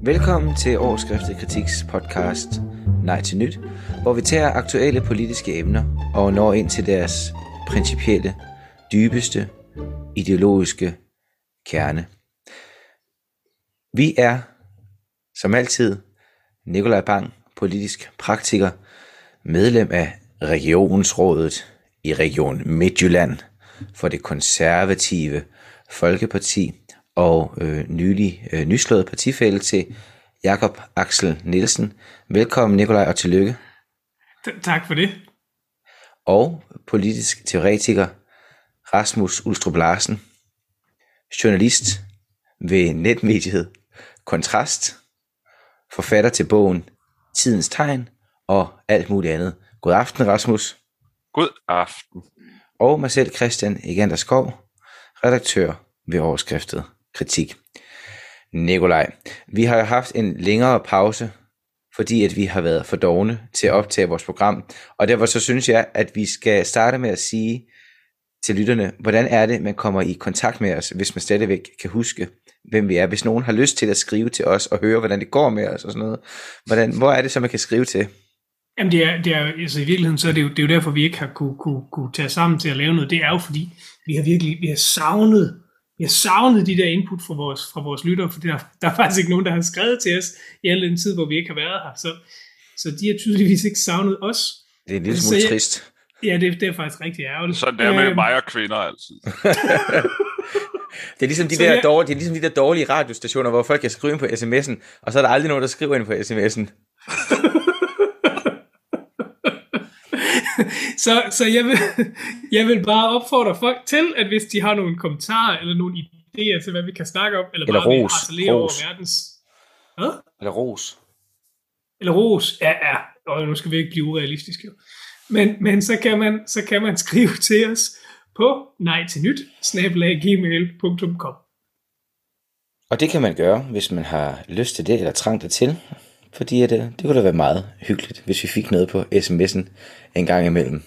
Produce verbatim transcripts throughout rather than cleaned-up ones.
Velkommen til Overskriftet Kritiks podcast Nej til Nyt, hvor vi tager aktuelle politiske emner og når ind til deres principielle, dybeste, ideologiske kerne. Vi er, som altid, Nikolaj Bang, politisk praktiker, medlem af Regionsrådet i Region Midtjylland for det konservative Folkeparti og øh, nylig øh, nyslået partifælle til Jakob Axel Nielsen. Velkommen Nikolaj og tillykke. T- tak for det. Og politisk teoretiker Rasmus Ulstrup Larsen, journalist ved netmediet Kontrast, forfatter til bogen Tidens Tegn og alt muligt andet. God aften Rasmus. God aften. Og mig selv Christian Egander Skov, redaktør ved Overskriftet Kritik. Nikolaj, vi har haft en længere pause, fordi at vi har været for dovne til at optage vores program, og derfor så synes jeg, at vi skal starte med at sige til lytterne, hvordan er det, man kommer i kontakt med os, hvis man stadigvæk kan huske, hvem vi er. Hvis nogen har lyst til at skrive til os og høre, hvordan det går med os og sådan noget, hvordan, hvor er det så, man kan skrive til? Jamen det er, det er altså i virkeligheden, så er det, jo, det er jo derfor, vi ikke har kunne, kunne, kunne tage sammen til at lave noget. Det er jo fordi, vi har virkelig vi har savnet, vi har savnet de der input fra vores, fra vores lyttere, for der, der er faktisk ikke nogen, der har skrevet til os i al den tid, hvor vi ikke har været her. Så, så de har tydeligvis ikke savnet os. Det er en lille smule trist. Ja, det, det er faktisk rigtig ærgerligt. Sådan der med øhm, mig og kvinder altid. Det er ligesom de der, jeg... dårlige, det er ligesom de der dårlige radiostationer, hvor folk kan skrive ind på sms'en, og så er der aldrig nogen, der skriver ind på sms'en. så så jeg, vil, jeg vil bare opfordre folk til, at hvis de har nogle kommentarer, eller nogle idéer til, hvad vi kan snakke om, eller, eller bare ros, vil harcelere ros. over verdens... Hvad? Eller ros. Eller ros, ja, ja. Og nu skal vi ikke blive urealistiske. Men, men så, kan man, så kan man skrive til os på nej til nyt snabel-a gmail punktum com. Og det kan man gøre, hvis man har lyst til det, eller trang det til. Fordi at, det kunne da være meget hyggeligt, hvis vi fik noget på sms'en en gang imellem.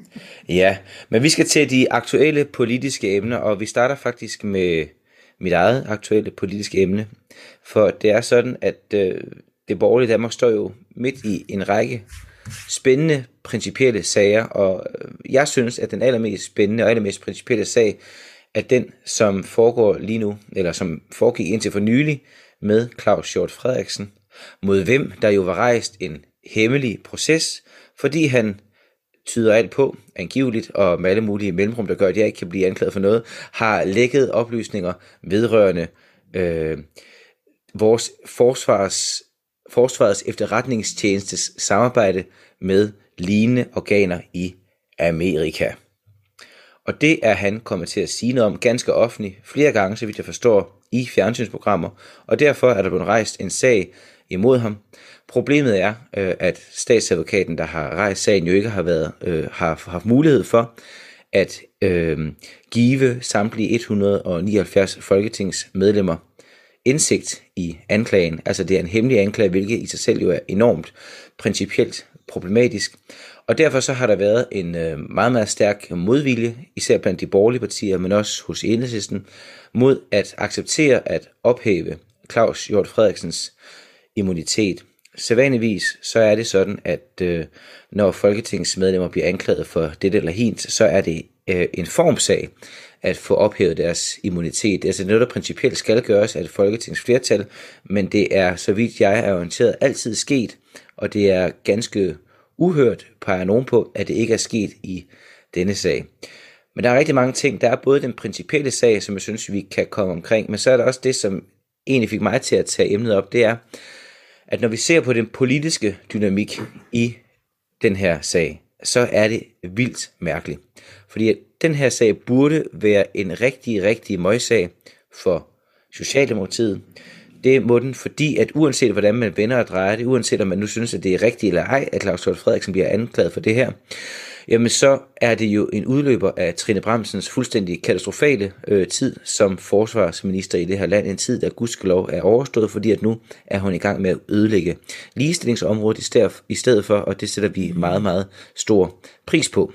Ja, men vi skal til de aktuelle politiske emner, og vi starter faktisk med mit eget aktuelle politiske emne. For det er sådan, at øh, det borgerlige Danmark står jo midt i en række spændende principielle sager, og jeg synes, at den allermest spændende og allermest principielle sag er den, som foregår lige nu, eller som foregik indtil for nylig med Claus Hjort Frederiksen, mod hvem der jo var rejst en hemmelig proces, fordi han tyder alt på, angiveligt og med alle mulige mellemrum, der gør, at jeg ikke kan blive anklaget for noget, har lækket oplysninger vedrørende øh, vores forsvars, forsvarets efterretningstjenestes samarbejde med lignende organer i Amerika. Og det er han kommet til at sige noget om ganske offentligt flere gange, så vidt jeg forstår, i fjernsynsprogrammer, og derfor er der blevet rejst en sag imod ham. Problemet er, øh, at statsadvokaten, der har rejst sagen, jo ikke har været øh, har haft mulighed for at øh, give samtlige et hundrede og nioghalvfjerds folketingsmedlemmer indsigt i anklagen. Altså det er en hemmelig anklage, hvilket i sig selv jo er enormt principielt problematisk. Og derfor så har der været en øh, meget, meget stærk modvilje, især blandt de borgerlige partier, men også hos Enhedslisten, mod at acceptere at ophæve Claus Hjort Frederiksens immunitet. Sædvanligvis så er det sådan, at øh, når folketingsmedlemmer bliver anklaget for det eller hint, så er det øh, en formsag at få ophævet deres immunitet. Det er altså noget, der principielt skal gøres af et folketingsflertal, men det er, så vidt jeg er orienteret, altid sket, og det er ganske uhørt, peger nogen på, at det ikke er sket i denne sag. Men der er rigtig mange ting. Der er både den principielle sag, som jeg synes, vi kan komme omkring, men så er der også det, som egentlig fik mig til at tage emnet op, det er, at når vi ser på den politiske dynamik i den her sag, så er det vildt mærkeligt. Fordi at den her sag burde være en rigtig, rigtig møgsag for Socialdemokratiet. Det må den, fordi at uanset hvordan man vender og drejer det, uanset om man nu synes, at det er rigtigt eller ej, at Claus Hjort Frederiksen bliver anklaget for det her, jamen så er det jo en udløber af Trine Bramsens fuldstændig katastrofale øh, tid som forsvarsminister i det her land. En tid, der gudskelov er overstået, fordi at nu er hun i gang med at ødelægge ligestillingsområdet i stedet, i stedet for, og det sætter vi meget, meget stor pris på.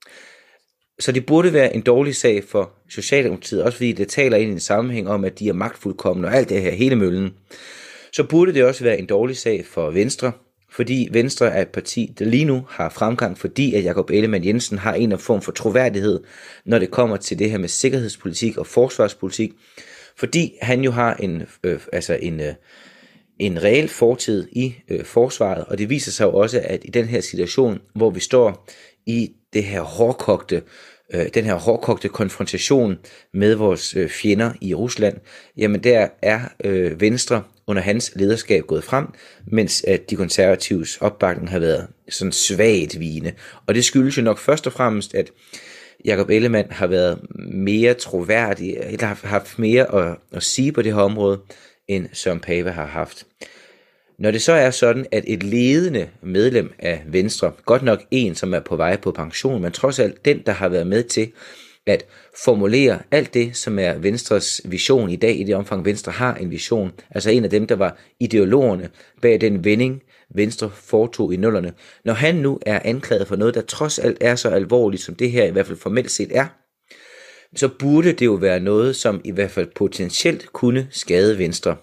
Så det burde være en dårlig sag for Socialdemokratiet, også fordi det taler ind i en sammenhæng om, at de er magtfuldkomne og alt det her, hele møllen. så burde det også være en dårlig sag for Venstre, fordi Venstre er et parti, der lige nu har fremgang, fordi at Jakob Ellemann-Jensen har en form for troværdighed, når det kommer til det her med sikkerhedspolitik og forsvarspolitik, fordi han jo har en, øh, altså en, øh, en reel fortid i øh, forsvaret, og det viser sig jo også, at i den her situation, hvor vi står i det her hårdkogte, øh, den her hårdkogte konfrontation med vores øh, fjender i Rusland, jamen der er øh, Venstre under hans lederskab gået frem, mens at de konservatives opbakning har været sådan svagt vigende. Og det skyldes jo nok først og fremmest, at Jakob Ellemann har været mere troværdig, eller har haft mere at, at sige på det her område, end Søren Pape har haft. Når det så er sådan, at et ledende medlem af Venstre, godt nok en, som er på vej på pension, men trods alt den, der har været med til at formulere alt det, som er Venstres vision i dag, i det omfang Venstre har en vision, altså en af dem, der var ideologerne bag den vending, Venstre foretog i nullerne. Når han nu er anklaget for noget, der trods alt er så alvorligt, som det her i hvert fald formelt set er, så burde det jo være noget, som i hvert fald potentielt kunne skade Venstre.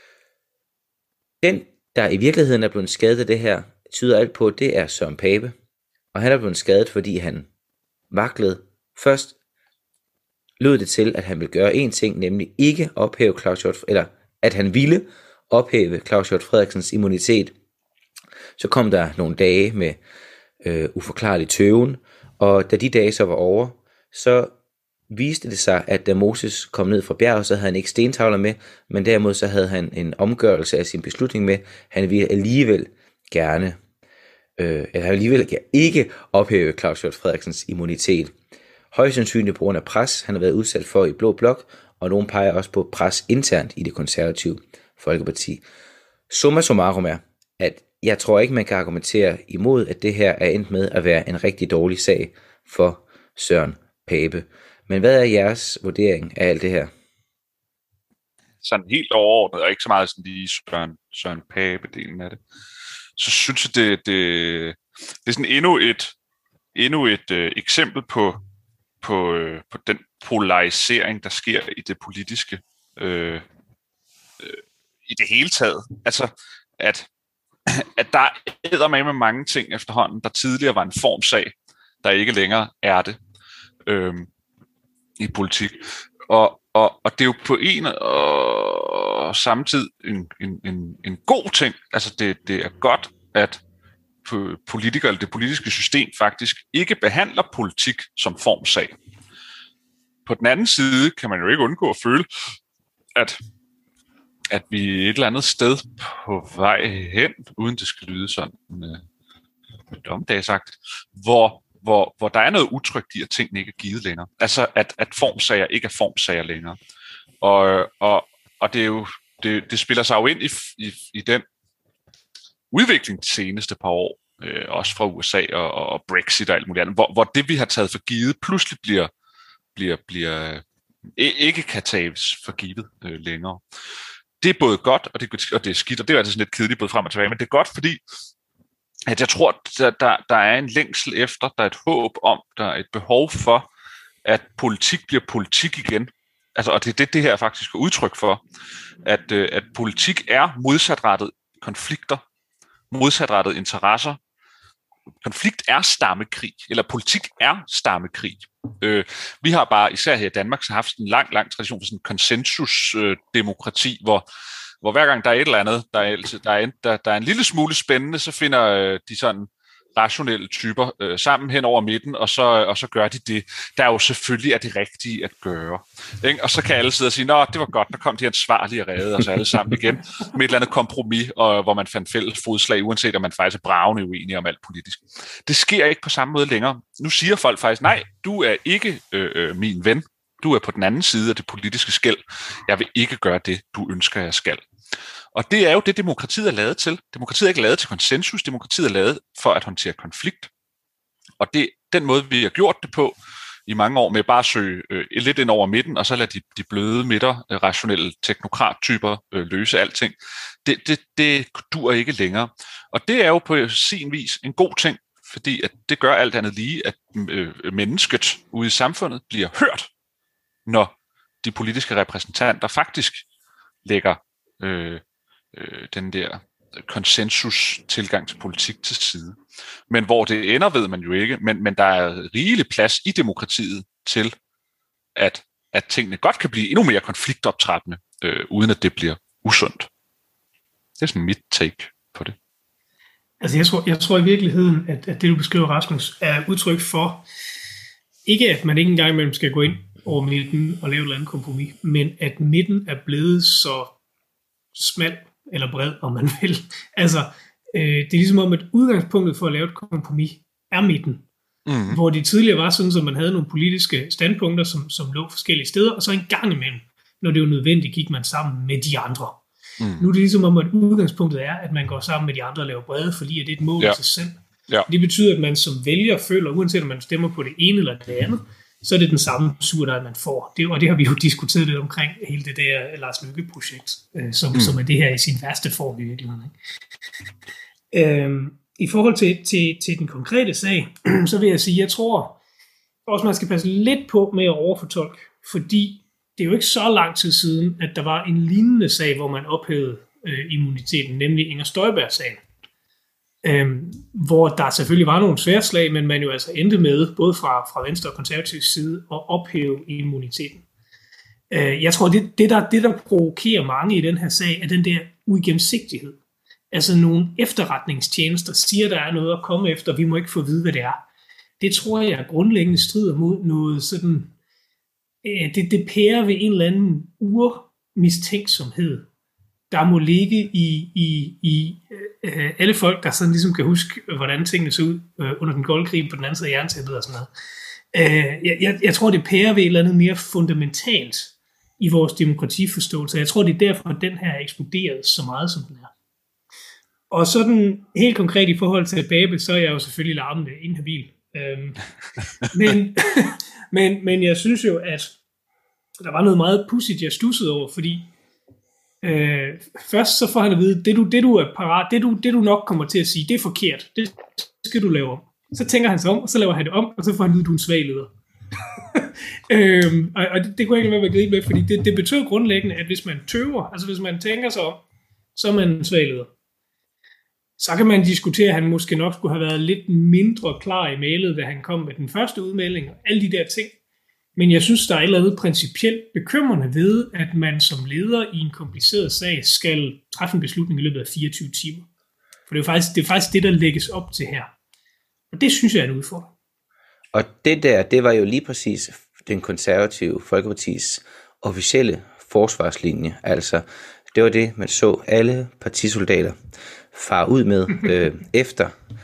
Den, der i virkeligheden er blevet skadet af det her, tyder alt på, det er Søren Pape. Og han er blevet skadet, fordi han vaklede. Først lød det til, at han ville gøre en ting, nemlig ikke ophæve Claus Hjort, eller at han ville ophæve Claus Hjort Frederiksens immunitet. Så kom der nogle dage med øh, uforklarlig tøven, og da de dage så var over, så viste det sig, at da Moses kom ned fra bjerget, så havde han ikke stentavler med, men derimod så havde han en omgørelse af sin beslutning med. Han ville alligevel gerne, øh, eller han ville alligevel ikke ophæve Claus Hjort Frederiksens immunitet. Højst sandsynligt på grund af pres, han har været udsat for i Blå Blok, og nogen peger også på pres internt i det konservative Folkeparti. Summa summarum er, at jeg tror ikke, man kan argumentere imod, at det her er endt med at være en rigtig dårlig sag for Søren Pape. Men hvad er jeres vurdering af alt det her? Sådan helt overordnet, og ikke så meget sådan lige Søren, Søren Pape-delen af det. Så synes jeg, det, det, det er sådan endnu et, endnu et øh, eksempel på, på, øh, på den polarisering, der sker i det politiske øh, øh, i det hele taget. Altså, at, at der er med mange ting efterhånden, der tidligere var en formsag, der ikke længere er det. Øh, i politik. Og, og, og det er jo på en og samme tid en, en, en, en god ting. Altså det, det er godt, at politikere eller det politiske system faktisk ikke behandler politik som formsag. På den anden side kan man jo ikke undgå at føle, at, at vi er et eller andet sted på vej hen, uden det skal lyde sådan øh, dommedagsagt, hvor Hvor, hvor der er noget utrygt i, at tingene ikke er givet længere. Altså, at, at formsager ikke er formsager længere. Og, og, og det, er jo, det, det spiller sig jo ind i, i, i den udvikling de seneste par år, øh, også fra U S A og, og Brexit og alt muligt andet, hvor, hvor det, vi har taget for givet, pludselig bliver, bliver, bliver ikke kan tages for givet øh, længere. Det er både godt, og det, og det er skidt, og det er altså sådan lidt kedeligt både frem og tilbage, men det er godt, fordi at jeg tror, der, der, der er en længsel efter, der er et håb om, der er et behov for, at politik bliver politik igen. Altså, og det er det, det her faktisk er udtryk for, at, at politik er modsatrettet konflikter, modsatrettet interesser. Konflikt er stammekrig, eller politik er stammekrig. Øh, vi har bare, især her i Danmark, så haft en lang, lang tradition for sådan en konsensusdemokrati, øh, hvor hvor hver gang der er et eller andet, der er, der er, en, der, der er en lille smule spændende, så finder øh, de sådan rationelle typer øh, sammen hen over midten, og så, og så gør de det, der jo selvfølgelig er det rigtige at gøre. Ikke? Og så kan alle sidde og sige, nå, det var godt, der kom de ansvarlige og redde os alle sammen igen, med et eller andet kompromis, og, hvor man fandt fælles fodslag, uanset om man faktisk er bravende uenige om alt politisk. Det sker ikke på samme måde længere. Nu siger folk faktisk, nej, du er ikke øh, øh, min ven, du er på den anden side af det politiske skel. Jeg vil ikke gøre det, du ønsker, jeg skal. Og det er jo det, demokratiet er lavet til. Demokratiet er ikke lavet til konsensus. Demokratiet er lavet for at håndtere konflikt. Og det den måde, vi har gjort det på i mange år, med bare at søge øh, lidt ind over midten, og så lade de, de bløde midter, øh, rationelle teknokrattyper øh, løse alting, det, det, det dur ikke længere. Og det er jo på sin vis en god ting, fordi at det gør alt andet lige, at øh, mennesket ude i samfundet bliver hørt, når de politiske repræsentanter faktisk lægger, øh, øh, den der konsensus-tilgang til politik til side. Men hvor det ender, ved man jo ikke, men, men der er rigelig plads i demokratiet til, at, at tingene godt kan blive endnu mere konfliktoptrappende, øh, uden at det bliver usundt. Det er sådan mit take på det. Altså jeg tror, jeg tror i virkeligheden, at, at det du beskriver, Rasmus, er udtryk for, ikke at man ikke engang imellem skal gå ind over midten og lave et eller andet kompromis, men at midten er blevet så smal eller bred, om man vil. Altså, øh, det er ligesom om, at udgangspunktet for at lave et kompromis er midten. Mm-hmm. Hvor det tidligere var sådan, at man havde nogle politiske standpunkter, som, som lå forskellige steder, og så en gang imellem, når det var nødvendigt, gik man sammen med de andre. Mm. Nu er det ligesom om, at udgangspunktet er, at man går sammen med de andre og laver brede, fordi det er et mål ja. til sig selv. Ja. Det betyder, at man som vælger føler, uanset om man stemmer på det ene eller det andet, så er det den samme surdej, man får. Det, og det har vi jo diskuteret lidt omkring hele det der Lars Løkke-projekt, øh, som, mm. som er det her i sin værste form i virkeligheden. Ikke? Øhm, I forhold til, til, til den konkrete sag, så vil jeg sige, jeg tror også, man skal passe lidt på med at overfortolke, fordi det er jo ikke så lang tid siden, at der var en lignende sag, hvor man ophævede øh, immuniteten, nemlig Inger Støjberg-sagen. Øhm, hvor der selvfølgelig var nogle sværslag, men man jo altså endte med, både fra, fra Venstre og Konservativs side, at ophæve immuniteten. Øh, jeg tror, det, det, der, det der provokerer mange i den her sag, er den der uigennemsigtighed. Altså nogle efterretningstjenester siger, der er noget at komme efter, vi må ikke få at vide, hvad det er. Det tror jeg grundlæggende strider mod noget sådan, øh, det, det pærer ved en eller anden urmistænksomhed, der må ligge i, i, i øh, alle folk, der sådan ligesom kan huske, hvordan tingene så ud øh, under den kolde krig på den anden side af jerntæppet og sådan noget. Øh, jeg, jeg, jeg tror, det pærer ved et eller andet mere fundamentalt i vores demokratiforståelse. Jeg tror, det er derfor, at den her er eksploderet så meget, som den er. Og sådan helt konkret i forhold til Pape, så er jeg jo selvfølgelig larmende inhabil. Øhm, men, men, men jeg synes jo, at der var noget meget pudsigt, jeg stussede over, fordi Øh, først så får han at vide, det du, det du er parat, det du, det du nok kommer til at sige, det er forkert, det skal du lave om. Så tænker han sig om, og så laver han det om, og så får han at vide, du er en svag leder. øhm, og, og det, det kunne jeg ikke være med at grine med, fordi det, det betyder grundlæggende, at hvis man tøver, altså hvis man tænker sig om, så er man en svag leder. Så kan man diskutere, at han måske nok skulle have været lidt mindre klar i mailet, da han kom med den første udmelding, og alle de der ting. Men jeg synes, der er et eller andet principielt bekymrende ved, at man som leder i en kompliceret sag skal træffe en beslutning i løbet af fireogtyve timer. For det er faktisk det, er faktisk det der lægges op til her. Og det synes jeg er en udfordring. Og det der, det var jo lige præcis den konservative Folkepartis officielle forsvarslinje. Altså, det var det, man så alle partisoldater fare ud med øh, efter...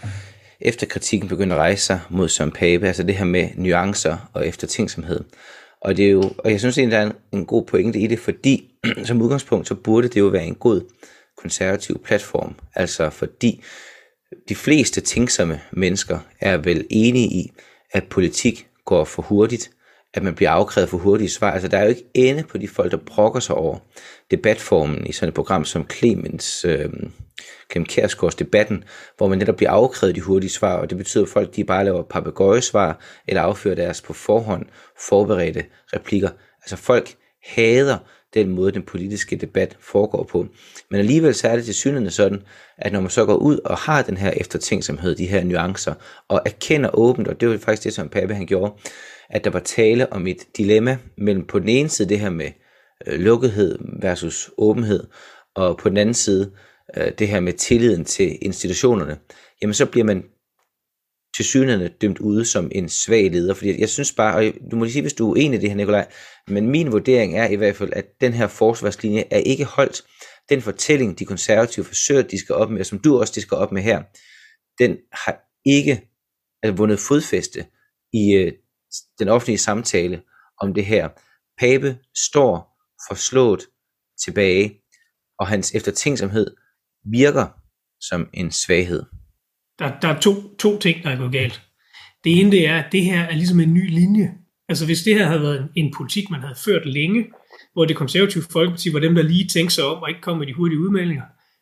efter kritikken begyndte at rejse sig mod Søren Pape, altså det her med nuancer og eftertænksomhed. Og, det er jo, og jeg synes egentlig, der er en, en god pointe i det, fordi som udgangspunkt, så burde det jo være en god konservativ platform. Altså fordi de fleste tænksomme mennesker er vel enige i, at politik går for hurtigt, at man bliver afkrævet for hurtige svar. Altså der er jo ikke ende på de folk, der brokker sig over debatformen i sådan et program som Clemens, øh, Clem Kjærsgaards Debatten, hvor man netop bliver afkrævet de hurtige svar, og det betyder, at folk de bare laver papegøjesvar, eller affører deres på forhånd forberedte replikker. Altså folk hader den måde, den politiske debat foregår på. Men alligevel så er det tilsyneladende sådan, at når man så går ud og har den her eftertænksomhed, de her nuancer, og erkender åbent, og det var faktisk det, som Pape han gjorde, at der var tale om et dilemma mellem på den ene side det her med øh, lukkethed versus åbenhed, og på den anden side øh, det her med tilliden til institutionerne, jamen så bliver man tilsyneladende dømt ude som en svag leder, fordi jeg synes bare, og du må lige sige, hvis du er enig i det her, Nikolaj, men min vurdering er i hvert fald, at den her forsvarslinje er ikke holdt. Den fortælling, de konservative forsøger, de skal op med, som du også de skal op med her, den har ikke altså, vundet fodfæste i øh, den offentlige samtale om det her. Pape står forslået tilbage, og hans eftertænksomhed virker som en svaghed. Der, der er to, to ting, der er gået galt. Det ene det er, at det her er ligesom en ny linje. Altså hvis det her havde været en, en politik, man havde ført længe, hvor det konservative Folkeparti var dem, der lige tænkte sig om og ikke kom med de hurtige udmeldinger,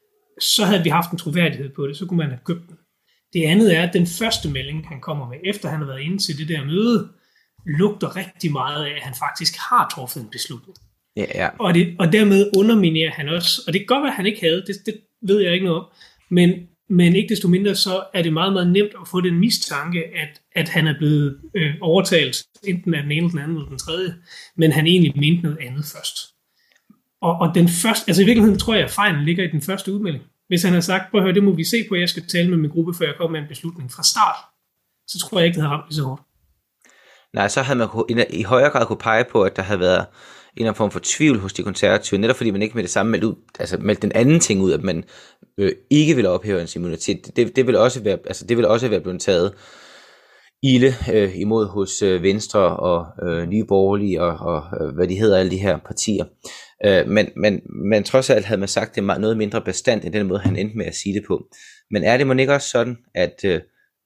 så havde vi haft en troværdighed på det, så kunne man have købt den. Det andet er, at den første melding, han kommer med, efter han har været inde til det der møde, lugter rigtig meget af, at han faktisk har truffet en beslutning. Ja, ja. Og, det, og dermed underminerer han også, og det kan godt være, at han ikke havde, det, det ved jeg ikke noget om, men, men ikke desto mindre, så er det meget, meget nemt at få den mistanke, at, at han er blevet øh, overtalt, enten af den ene, den anden eller den tredje, men han egentlig mente noget andet først. Og, og den første, altså i virkeligheden tror jeg, at fejlen ligger i den første udmelding. Hvis han har sagt, prøv at høre, det må vi se på, jeg skal tale med min gruppe, før jeg kommer med en beslutning fra start, så tror jeg ikke, det havde ramt lige så hårdt. Nej, så havde man i højere grad kunne pege på, at der havde været en eller anden form for tvivl hos de konservative, netop fordi man ikke med det samme meldte ud, altså meldte den anden ting ud, at man øh, ikke ville ophæve ens immunitet. Det, det ville også være, altså det ville også være blevet taget ilde øh, imod hos øh, Venstre og øh, Nye Borgerlige og, og øh, hvad de hedder, alle de her partier. Øh, men, men, men trods alt havde man sagt det noget mindre bestandt end den måde, han endte med at sige det på. Men er det måske ikke også sådan, at øh,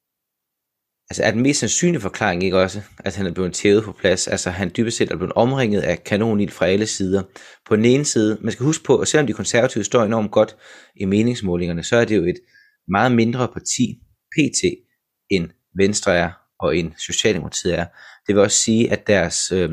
altså er den mest sandsynlige forklaring ikke også, at han er blevet tævet på plads, altså han dybest set er blevet omringet af kanonild fra alle sider. På den ene side, man skal huske på, at selvom de konservative står enormt godt i meningsmålingerne, så er det jo et meget mindre parti, P T, end Venstre er, og end Socialdemokratiet er. Det vil også sige, at deres øh,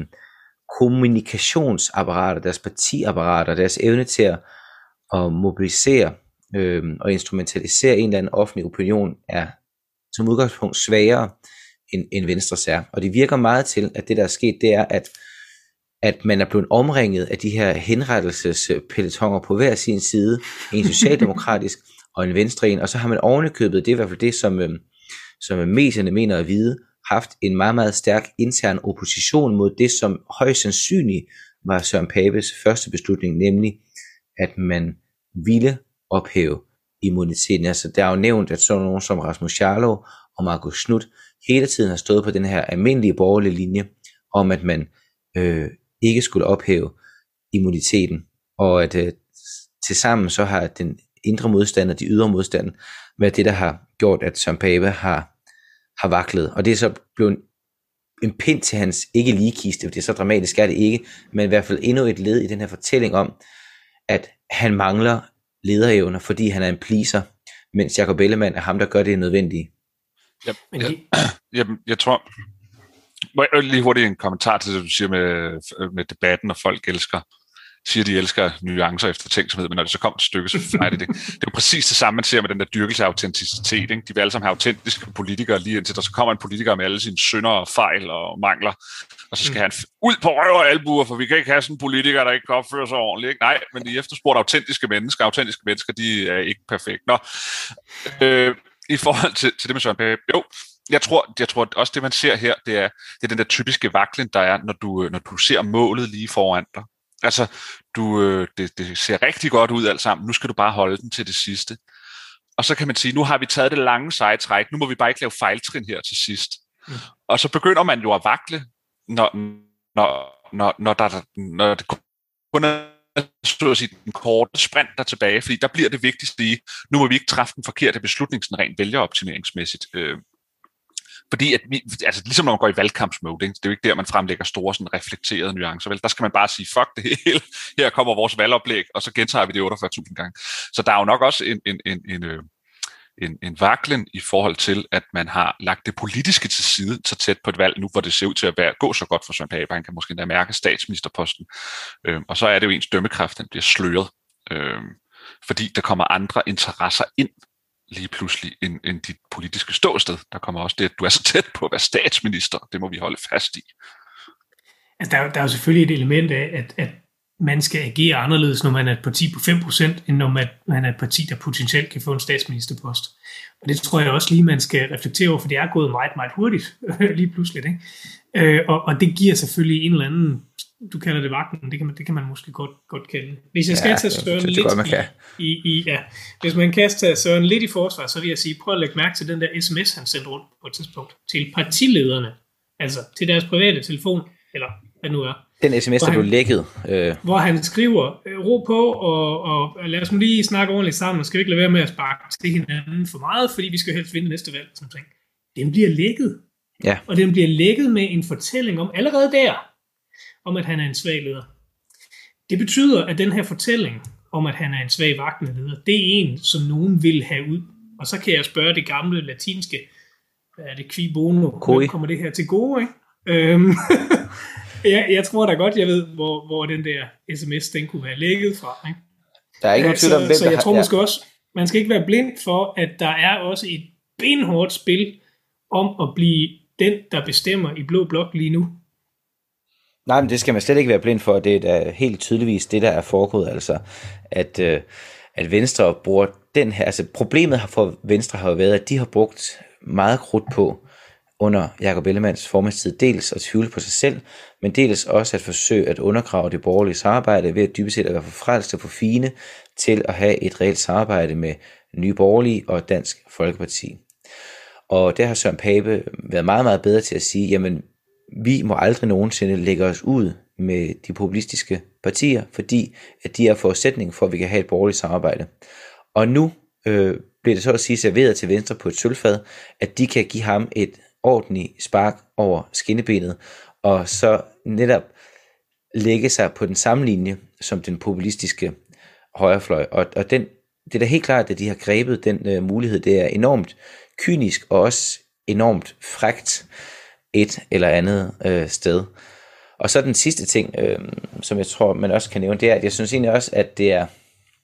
kommunikationsapparater, deres partiapparater, deres evne til at, at mobilisere øh, og instrumentalisere en eller anden offentlig opinion er som udgangspunkt svagere end, end Venstres er. Og det virker meget til, at det der er sket, det er, at, at man er blevet omringet af de her henrettelsespeletonger på hver sin side, en socialdemokratisk og en venstre en, og så har man ovenikøbet, det er i hvert fald det, som, øh, som medierne mener at vide, haft en meget, meget stærk intern opposition mod det, som højst sandsynligt var Søren Papes første beslutning, nemlig at man ville ophæve immuniteten. Altså, der er jo nævnt, at sådan nogen som Rasmus Jarlov og Marcus Knudt hele tiden har stået på den her almindelige borgerlige linje, om at man øh, ikke skulle ophæve immuniteten, og at øh, tilsammen så har den indre modstand og de ydre modstand været det, der har gjort, at Søren Pape har, har vaklet. Og det er så blevet en pind til hans ikke ligekiste, for det er så dramatisk er det ikke, men i hvert fald endnu et led i den her fortælling om, at han mangler lederevner, fordi han er en pleaser, mens Jakob Ellemann er ham, der gør det nødvendige. Jeg, jeg, jeg, jeg tror, må jeg lige hurtigt en kommentar til det, du siger med, med debatten, og folk elsker, siger, de elsker nuancer efter tænksomhed, men når det så kommer til stykket, så er det det. Det er jo præcis det samme, man ser med den der dyrkelse af autenticitet. Ikke? De vil alle sammen have autentiske politikere, lige indtil der så kommer en politiker med alle sine synder og fejl og mangler, og så skal mm. han ud på røv og albuer, for vi kan ikke have sådan en politiker, der ikke kan opføre sig ordentligt. Ikke? Nej, men de efterspurgte autentiske mennesker. Autentiske mennesker, de er ikke perfekte. Nå, øh, i forhold til, til det med Søren Pape, jo, jeg tror, jeg tror også det, man ser her, det er, det er den der typiske vaklen, der er, når du, når du ser målet lige foran dig. Altså, du, øh, det, det ser rigtig godt ud alt sammen. Nu skal du bare holde den til det sidste. Og så kan man sige, nu har vi taget det lange seje træk. Nu må vi bare ikke lave fejltrin her til sidst. Mm. Og så begynder man jo at vakle, når, når, når, når, der, når det kun er så at sige, den korte sprint der tilbage. Fordi der bliver det vigtigste i, nu må vi ikke træffe den forkerte beslutning, sådan rent vælgeroptimeringsmæssigt. Øh, Fordi, at vi, altså ligesom når man går i valgkampsmode, det er jo ikke der, man fremlægger store sådan reflekterede nuancer, vel? Der skal man bare sige, fuck det hele, her kommer vores valgoplæg, og så gentager vi det otteogfyrre tusind gange. Så der er jo nok også en, en, en, en, en, en vaklen i forhold til, at man har lagt det politiske til side så tæt på et valg nu, hvor det ser ud til at være, gå så godt for Søren Pape, han kan måske endda mærke statsministerposten. Øhm, og så er det jo ens dømmekraft, den bliver sløret, øhm, fordi der kommer andre interesser ind, lige pludselig end, end dit politiske ståsted. Der kommer også det, at du er så tæt på at være statsminister. Det må vi holde fast i. Altså, der, er, der er jo selvfølgelig et element af, at, at man skal agere anderledes, når man er et parti på fem procent, end når man, man er et parti, der potentielt kan få en statsministerpost. Og det tror jeg også lige, man skal reflektere over, for det er gået meget, meget hurtigt, lige pludselig. Ikke? Øh, og, og det giver selvfølgelig en eller anden, du kalder det vagten, det kan man, det kan man måske godt, godt kalde. Hvis jeg skal ja, tage Søren lidt godt, man i, i, i, ja, hvis man kan tage Søren lidt i forsvar, så vil jeg sige, prøv at lægge mærke til den der sms, han sendte rundt på et tidspunkt, til partilederne, altså til deres private telefon, eller hvad nu er. Den sms, der blev lækket. Øh. Hvor han skriver, ro på, og, og lad os nu lige snakke ordentligt sammen, og skal vi ikke lade være med at sparke til hinanden for meget, fordi vi skal helst vinde næste valg. Sådan ting. Den bliver lækket. Ja. Og den bliver lækket med en fortælling om, allerede der, om at han er en svag leder. Det betyder, at den her fortælling om, at han er en svag vagtende leder, det er en, som nogen vil have ud. Og så kan jeg spørge det gamle latinske, hvad er det, qui bono, kommer det her til gode, ikke? Øhm, jeg, jeg tror da godt, jeg ved, hvor, hvor den der sms, den kunne være lækket fra. Ikke? Der er ikke nogen tvivl om, så, hvem så jeg der tror har, måske også, man skal ikke være blind for, at der er også et benhårdt spil om at blive den, der bestemmer i Blå Blok lige nu. Nej, men det skal man slet ikke være blind for. Det er da helt tydeligvis det, der er foregået. Altså, at, øh, at Venstre bruger den her... Altså, problemet for Venstre har jo været, at de har brugt meget krudt på under Jakob Ellemanns formandstid. Dels at tvivle på sig selv, men dels også at forsøge at undergrave det borgerlige samarbejde ved at dybest set at være for frelst og for fine til at have et reelt samarbejde med Nye Borgerlige og Dansk Folkeparti. Og der har Søren Pape været meget, meget bedre til at sige, jamen, vi må aldrig nogensinde lægge os ud med de populistiske partier, fordi at de er forudsætning for, at vi kan have et borgerligt samarbejde. Og nu øh, bliver det så at sige serveret til Venstre på et sølvfad, at de kan give ham et ordentligt spark over skinnebenet, og så netop lægge sig på den samme linje som den populistiske højrefløj. Og, og den, det er da helt klart, at de har grebet den øh, mulighed. Det er enormt kynisk og også enormt frækt et eller andet øh, sted. Og så den sidste ting, øh, som jeg tror, man også kan nævne, det er, at jeg synes egentlig også, at det er,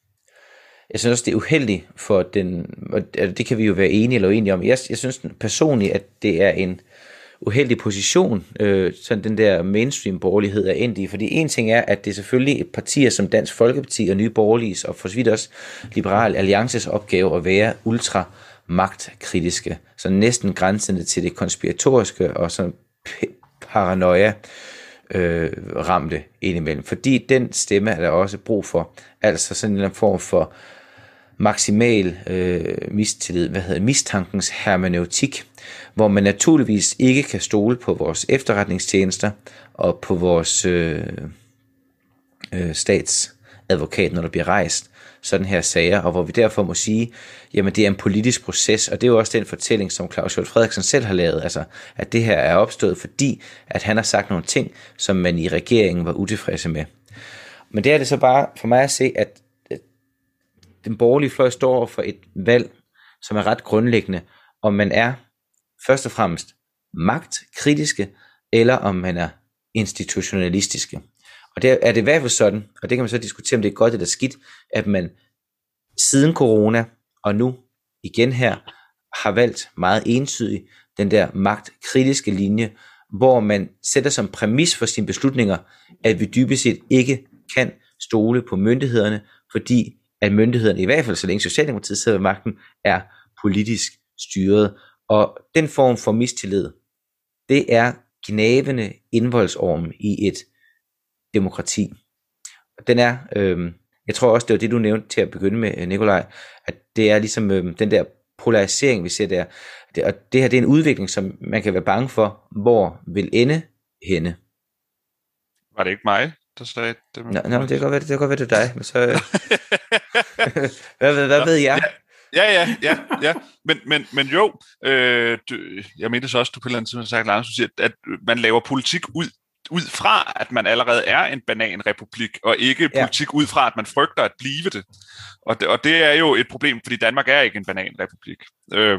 jeg synes også, det er uheldigt for den, og det kan vi jo være enige eller uenige om. Jeg, jeg synes personligt, at det er en uheldig position, øh, sådan den der mainstream-borgerlighed er endt i. Fordi en ting er, at det er selvfølgelig et partier som Dansk Folkeparti og Nye Borgerlige, og for så vidt også Liberal Alliances opgave at være ultra magtkritiske, så næsten grænsende til det konspiratoriske og så paranoia øh, ramte indimellem. Fordi den stemme er der også brug for, altså sådan en form for maksimal øh, mistillid, hvad hedder mistankens hermeneutik, hvor man naturligvis ikke kan stole på vores efterretningstjenester og på vores øh, øh, statsadvokat, når der bliver rejst sådan her sager, og hvor vi derfor må sige, jamen det er en politisk proces, og det er jo også den fortælling, som Claus Hjort Frederiksen selv har lavet, altså at det her er opstået, fordi at han har sagt nogle ting, som man i regeringen var utilfredse med. Men det er det så bare for mig at se, at den borgerlige fløj står over for et valg, som er ret grundlæggende, om man er først og fremmest magtkritiske, eller om man er institutionalistiske. Og der er det i hvert fald sådan, og det kan man så diskutere, om det er godt eller skidt, at man siden corona, og nu igen her, har valgt meget entydigt den der magtkritiske linje, hvor man sætter som præmis for sine beslutninger, at vi dybest set ikke kan stole på myndighederne, fordi at myndighederne, i hvert fald så længe Socialdemokratiet sidder ved magten, er politisk styret. Og den form for mistillid, det er gnavende indvoldsorm i et demokrati. Den er, øh, jeg tror også, det var det, du nævnte til at begynde med, Nikolaj, at det er ligesom øh, den der polarisering, vi ser der. Det, og det her, det er en udvikling, som man kan være bange for, hvor vil ende henne. Var det ikke mig, der sagde det? Nå, nå, det kan godt være, det kan godt være, det er dig, men så... hvad, hvad, hvad ved jeg? Ja, ja, ja, ja. Men, men, men jo, øh, du, jeg mente så også, du på et eller andet tidspunkt har sagt, Lars, siger, at man laver politik ud ud fra, at man allerede er en bananrepublik, og ikke ja. politik ud fra, at man frygter at blive det. Og det. Og det er jo et problem, fordi Danmark er ikke en bananrepublik. Øh,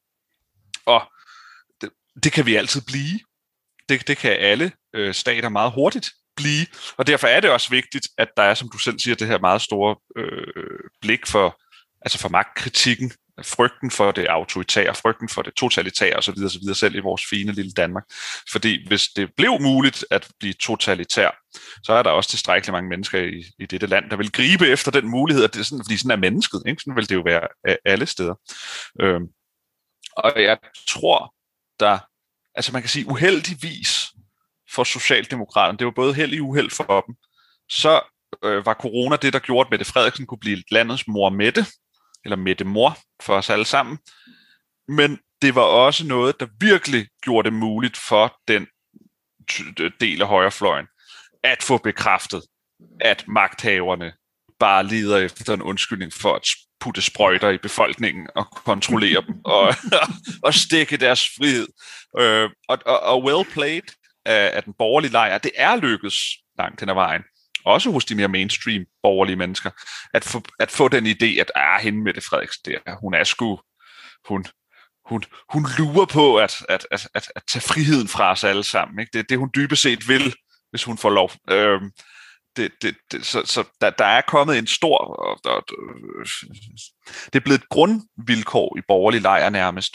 og det, det kan vi altid blive. Det, det kan alle øh, stater meget hurtigt blive. Og derfor er det også vigtigt, at der er, som du selv siger, det her meget store øh, blik for, altså for magtkritikken, frygten for det autoritære, frygten for det totalitære osv. osv. selv i vores fine lille Danmark. Fordi hvis det blev muligt at blive totalitær, så er der også tilstrækkeligt mange mennesker i, i dette land, der vil gribe efter den mulighed, at det er sådan, fordi sådan er mennesket. Ikke? Sådan vil det jo være alle steder. Øhm, og jeg tror, der, altså man kan sige uheldigvis for Socialdemokraterne, det var både held i uheld for dem, så øh, var corona det, der gjorde, at Mette Frederiksen kunne blive landets mor Mette, eller Mette Mor for os alle sammen. Men det var også noget, der virkelig gjorde det muligt for den del af højrefløjen at få bekræftet, at magthaverne bare leder efter en undskyldning for at putte sprøjter i befolkningen og kontrollere dem og, og stikke deres frihed. Øh, og, og, og well played af, af den borgerlige lejr. Det er lykkedes langt hen ad vejen. Også hos de mere mainstream borgerlige mennesker, at få, at få den idé, at ah, hende Mette Frederiksen der, hun er sgu, hun, hun, hun lurer på at, at, at, at, at tage friheden fra os alle sammen. Ikke? Det, det hun dybest set vil, hvis hun får lov. Øh, det, det, det, så så der, der er kommet en stor... Og, og, det er blevet et grundvilkår i borgerlig lejr nærmest,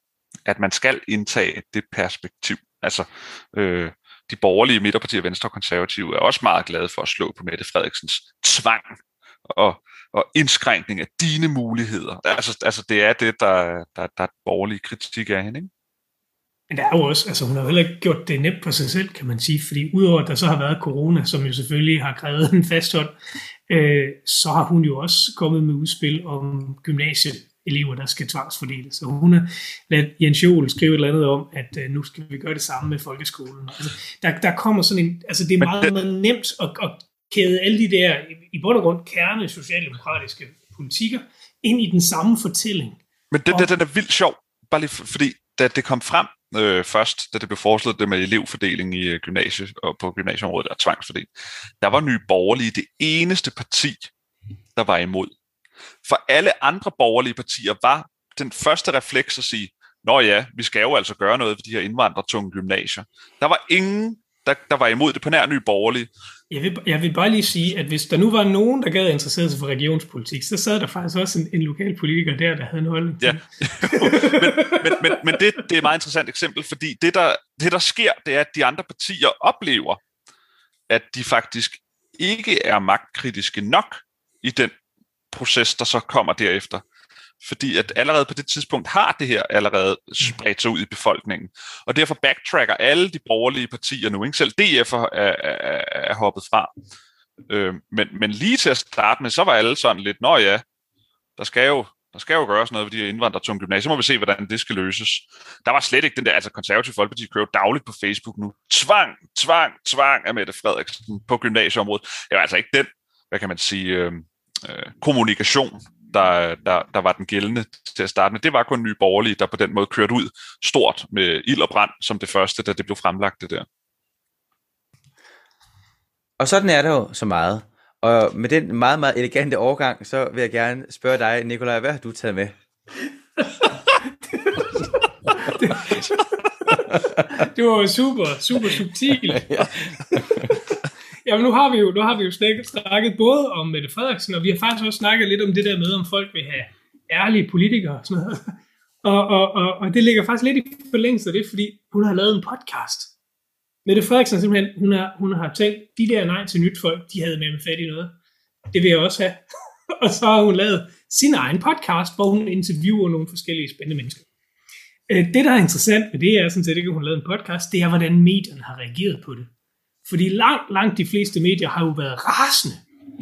at man skal indtage det perspektiv. Altså, øh, de borgerlige midterpartier, Venstre og Konservative, er også meget glade for at slå på Mette Frederiksens tvang og, og indskrænkning af dine muligheder. Altså, altså det er det, der, der, der er borgerlig kritik af hende, ikke? Men der er jo også, altså hun har jo heller ikke gjort det nemt på sig selv, kan man sige, fordi udover at der så har været corona, som jo selvfølgelig har krævet en fast hånd, øh, så har hun jo også kommet med udspil om gymnasieelever, der skal tvangsfordeles. Så hun har ladet Jens Joel skrive et eller andet om, at øh, nu skal vi gøre det samme med folkeskolen. Altså, der, der kommer sådan en, altså det er meget, det... meget nemt at, at kæde alle de der, i, i bund og grund, kerne socialdemokratiske politikker ind i den samme fortælling. Men den, og... den er vildt sjov, bare lige fordi, da det kom frem, Øh, først, da det blev foreslået det med elevfordeling i øh, gymnasiet og på gymnasieområdet og tvangsfordeling, der var Nye Borgerlige det eneste parti, der var imod. For alle andre borgerlige partier var den første refleks at sige, nå ja, vi skal jo altså gøre noget ved de her indvandrertunge gymnasier. Der var ingen, der, der var imod det på nær Nye Borgerlige. Jeg vil, jeg vil bare lige sige, at hvis der nu var nogen, der gad interesseret sig for regionspolitik, så sad der faktisk også en, en lokal politiker der, der havde en holdning til. Ja, men, men, men, men det, det er et meget interessant eksempel, fordi det der, det, der sker, det er, at de andre partier oplever, at de faktisk ikke er magtkritiske nok i den proces, der så kommer derefter. Fordi at allerede på det tidspunkt har det her allerede spredt sig ud i befolkningen. Og derfor backtracker alle de borgerlige partier nu. Ikke? Selv D F er, er, er hoppet fra. Øh, men, men lige til at starte med, så var alle sådan lidt, nå ja, der skal jo, der skal jo gøres noget ved de her indvandrertunge gymnasier. Så må vi se, hvordan det skal løses. Der var slet ikke den der, altså Konservative Folkeparti kører dagligt på Facebook nu. Tvang, tvang, tvang af Mette Frederiksen på gymnasieområdet. Det var altså ikke den, hvad kan man sige, øh, øh, kommunikation, Der, der, der var den gældende til at starte med. Det var kun Nye Borgerlige, der på den måde kørte ud stort med ild og brand som det første, da det blev fremlagt det der. Og sådan er der jo så meget. Og med den meget, meget elegante overgang, så vil jeg gerne spørge dig, Nikolaj, hvad har du taget med? det, det var jo super, super subtilt. Ja. Jamen nu har vi jo, nu har vi jo snakket, snakket både om Mette Frederiksen, og vi har faktisk også snakket lidt om det der med, om folk vil have ærlige politikere og sådan noget. Og, og, og, og det ligger faktisk lidt i forlængelse af det, fordi hun har lavet en podcast. Mette Frederiksen simpelthen, hun har, hun har tænkt, de der nej til nyt folk, de havde med mig fat i noget. Det vil jeg også have. Og så har hun lavet sin egen podcast, hvor hun interviewer nogle forskellige spændende mennesker. Det, der er interessant ved det, er sådan set ikke, at hun har lavet en podcast, det er, hvordan medierne har reageret på det. Fordi langt, langt de fleste medier har jo været rasende.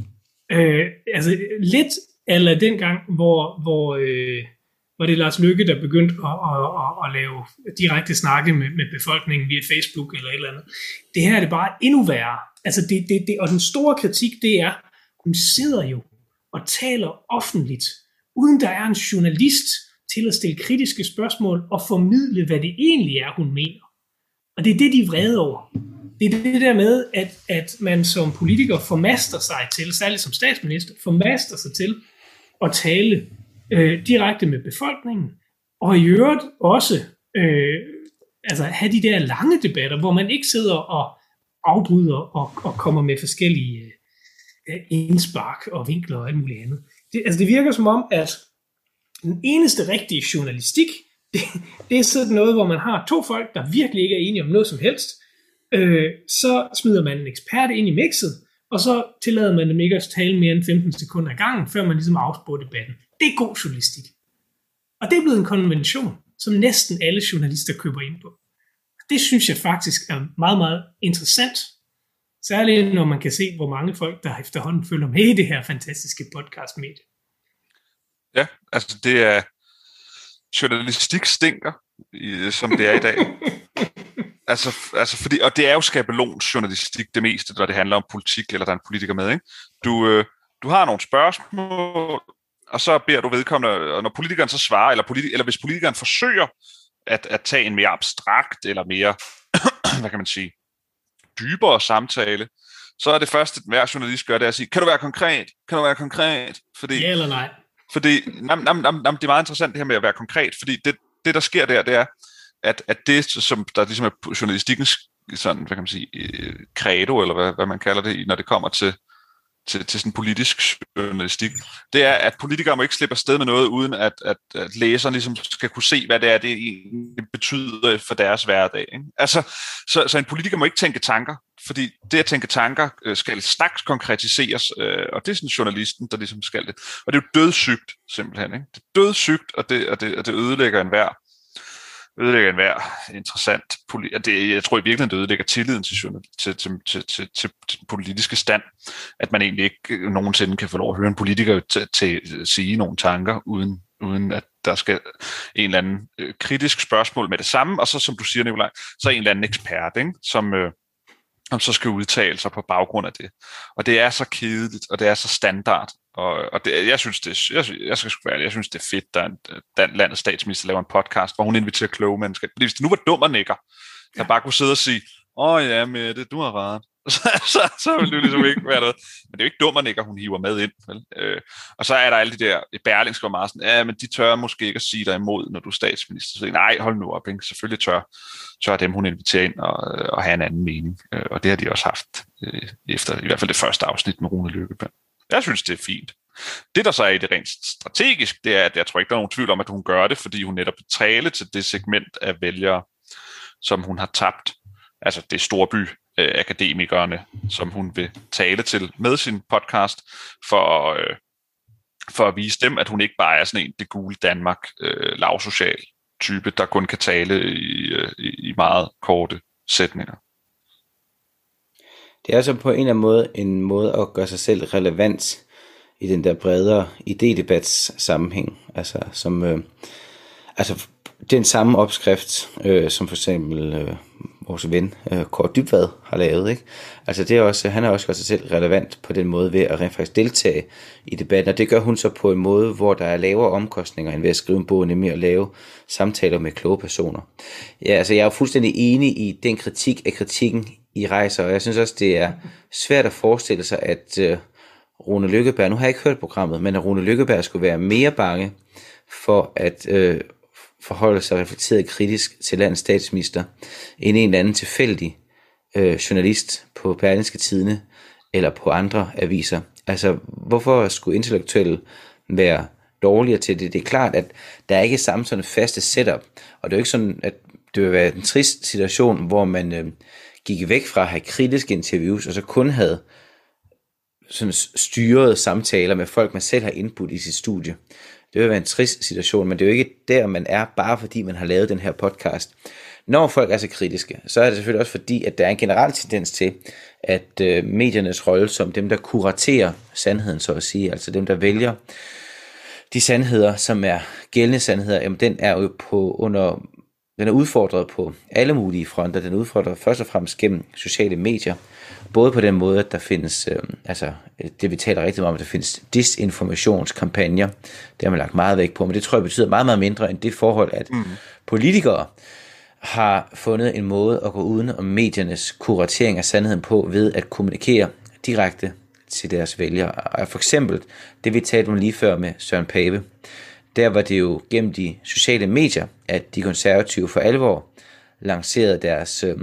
Øh, altså lidt eller dengang, hvor, hvor, øh, hvor det er Lars Løkke, der begyndte at, at, at, at lave direkte snakke med, med befolkningen via Facebook eller et eller andet. Det her er det bare endnu værre. Altså det, det, det, og den store kritik, det er, hun sidder jo og taler offentligt, uden der er en journalist til at stille kritiske spørgsmål og formidle, hvad det egentlig er, hun mener. Og det er det, de er vrede over. Det er det der med, at, at man som politiker formaster sig til, særligt som statsminister, formaster sig til at tale øh, direkte med befolkningen, og i øvrigt også øh, altså have de der lange debatter, hvor man ikke sidder og afbryder og, og kommer med forskellige øh, indspark og vinkler og alt muligt andet. Det, altså det virker som om, at den eneste rigtige journalistik, det, det er sådan noget, hvor man har to folk, der virkelig ikke er enige om noget som helst. Øh, så smider man en ekspert ind i mixet, og så tillader man dem ikke at tale mere end femten sekunder ad gangen, før man ligesom afsporer debatten. Det er god journalistik. Og det er blevet en konvention, som næsten alle journalister køber ind på. Det synes jeg faktisk er meget, meget interessant. Særligt når man kan se, hvor mange folk, der efterhånden følger med i det her fantastiske podcastmedie. Ja, altså det er journalistik stinker, som det er i dag. Altså, altså fordi, og det er jo skabelonsjournalistik det meste, når det handler om politik, eller der er en politiker med, ikke? Du, øh, du har nogle spørgsmål, og så beder du vedkommende, og når politikeren så svarer, eller, politi- eller hvis politikeren forsøger at, at tage en mere abstrakt, eller mere, hvad kan man sige, dybere samtale, så er det første, hver journalist gør, det er at sige, kan du være konkret? Kan du være konkret? Fordi, ja eller nej? Fordi, nam, nam, nam, nam, det er meget interessant det her med at være konkret, fordi det, det der sker der, det er, at, at det, som der ligesom er journalistikkens sådan, hvad kan man sige, øh, credo, eller hvad, hvad man kalder det, når det kommer til, til, til sådan politisk journalistik, det er, at politikere må ikke slippe afsted med noget, uden at, at, at læseren ligesom skal kunne se, hvad det er, det egentlig betyder for deres hverdag. Ikke? Altså, så, så en politiker må ikke tænke tanker, fordi det at tænke tanker øh, skal straks konkretiseres, øh, og det er sådan journalisten, der ligesom skal det. Og det er jo dødssygt, simpelthen. Ikke? Det er dødssygt, og det, og det, og det ødelægger enhver ødelægger enhver interessant poli- det, jeg tror i virkeligheden, det ødelægger tilliden til, til, til, til, til, til den politiske stand, at man egentlig ikke nogensinde kan få lov at høre en politiker til, til at sige nogle tanker, uden, uden at der skal en eller anden øh, kritisk spørgsmål med det samme, og så som du siger, Nikolaj, så en eller anden ekspert, ikke? Som, øh, som så skal udtale sig på baggrund af det. Og det er så kedeligt, og det er så standard. Og, og det, jeg synes, det, jeg, jeg skal være, jeg synes, det er fedt, at en, den landets statsminister laver en podcast, hvor hun inviterer kloge mennesker. Fordi hvis det nu var dum og nikker, der bare kunne sidde og sige, åh ja, Mette, du har ret. Så, så, så ville det ligesom ikke være noget. Men det er jo ikke dum og nikker, hun hiver med ind. Vel? Øh, og så er der alle de der Berlingske og meget sådan, ja, men de tør måske ikke at sige dig imod, når du er statsminister. Så nej, hold nu op, ikke? Selvfølgelig tør, tør dem, hun inviterer ind og, og have en anden mening. Øh, og det har de også haft øh, efter i hvert fald det første afsnit med Rune Lykkeberg. Jeg synes, det er fint. Det, der så er i det rent strategisk, det er, at jeg tror ikke, der er nogen tvivl om, at hun gør det, fordi hun netop tale til det segment af vælgere, som hun har tabt. Altså det er storby-akademikerne, som hun vil tale til med sin podcast, for, øh, for at vise dem, at hun ikke bare er sådan en det gule Danmark, øh, lavsocial type, der kun kan tale i, øh, i meget korte sætninger. Det er så på en eller anden måde en måde at gøre sig selv relevant i den der bredere idédebats sammenhæng. Altså, som, øh, altså den samme opskrift, øh, som for eksempel øh, vores ven øh, Kåre Dybvad har lavet. Ikke? Altså det er også, han har også gjort sig selv relevant på den måde ved at rent faktisk deltage i debatten. Og det gør hun så på en måde, hvor der er lavere omkostninger end ved at skrive en bog, nemlig at lave samtaler med kloge personer. Ja, altså jeg er jo fuldstændig enig i den kritik af kritikken i rejser, og jeg synes også, det er svært at forestille sig, at øh, Rune Lykkeberg, nu har jeg ikke hørt programmet, men at Rune Lykkeberg skulle være mere bange for at øh, forholde sig reflekteret kritisk til landets statsminister, end en eller anden tilfældig øh, journalist på Berlingske Tidende eller på andre aviser. Altså, hvorfor skulle intellektuelle være dårligere til det? Det er klart, at der er ikke samme sådan faste setup, og det er jo ikke sådan, at det vil være en trist situation, hvor man øh, gik væk fra at have kritiske interviews, og så kun havde sådan styrede samtaler med folk, man selv har input i sit studie. Det vil være en trist situation, men det er jo ikke der, man er, bare fordi man har lavet den her podcast. Når folk er så kritiske, så er det selvfølgelig også fordi, at der er en generel tendens til, at øh, mediernes rolle som dem, der kuraterer sandheden, så at sige, altså dem, der vælger de sandheder, som er gældende sandheder, jamen den er jo på under, den er udfordret på alle mulige fronter. Den er udfordret først og fremmest gennem sociale medier, både på den måde, at der findes, øh, altså det vi taler rigtig meget om, at der findes disinformationskampagner, det har man lagt meget vægt på, men det tror jeg betyder meget, meget mindre end det forhold, at mm. politikere har fundet en måde at gå uden om mediernes kuratering af sandheden på, ved at kommunikere direkte til deres vælgere. Og for eksempel, det vi talte om lige før med Søren Pape, der var det jo gennem de sociale medier, at de konservative for alvor lancerede deres øh,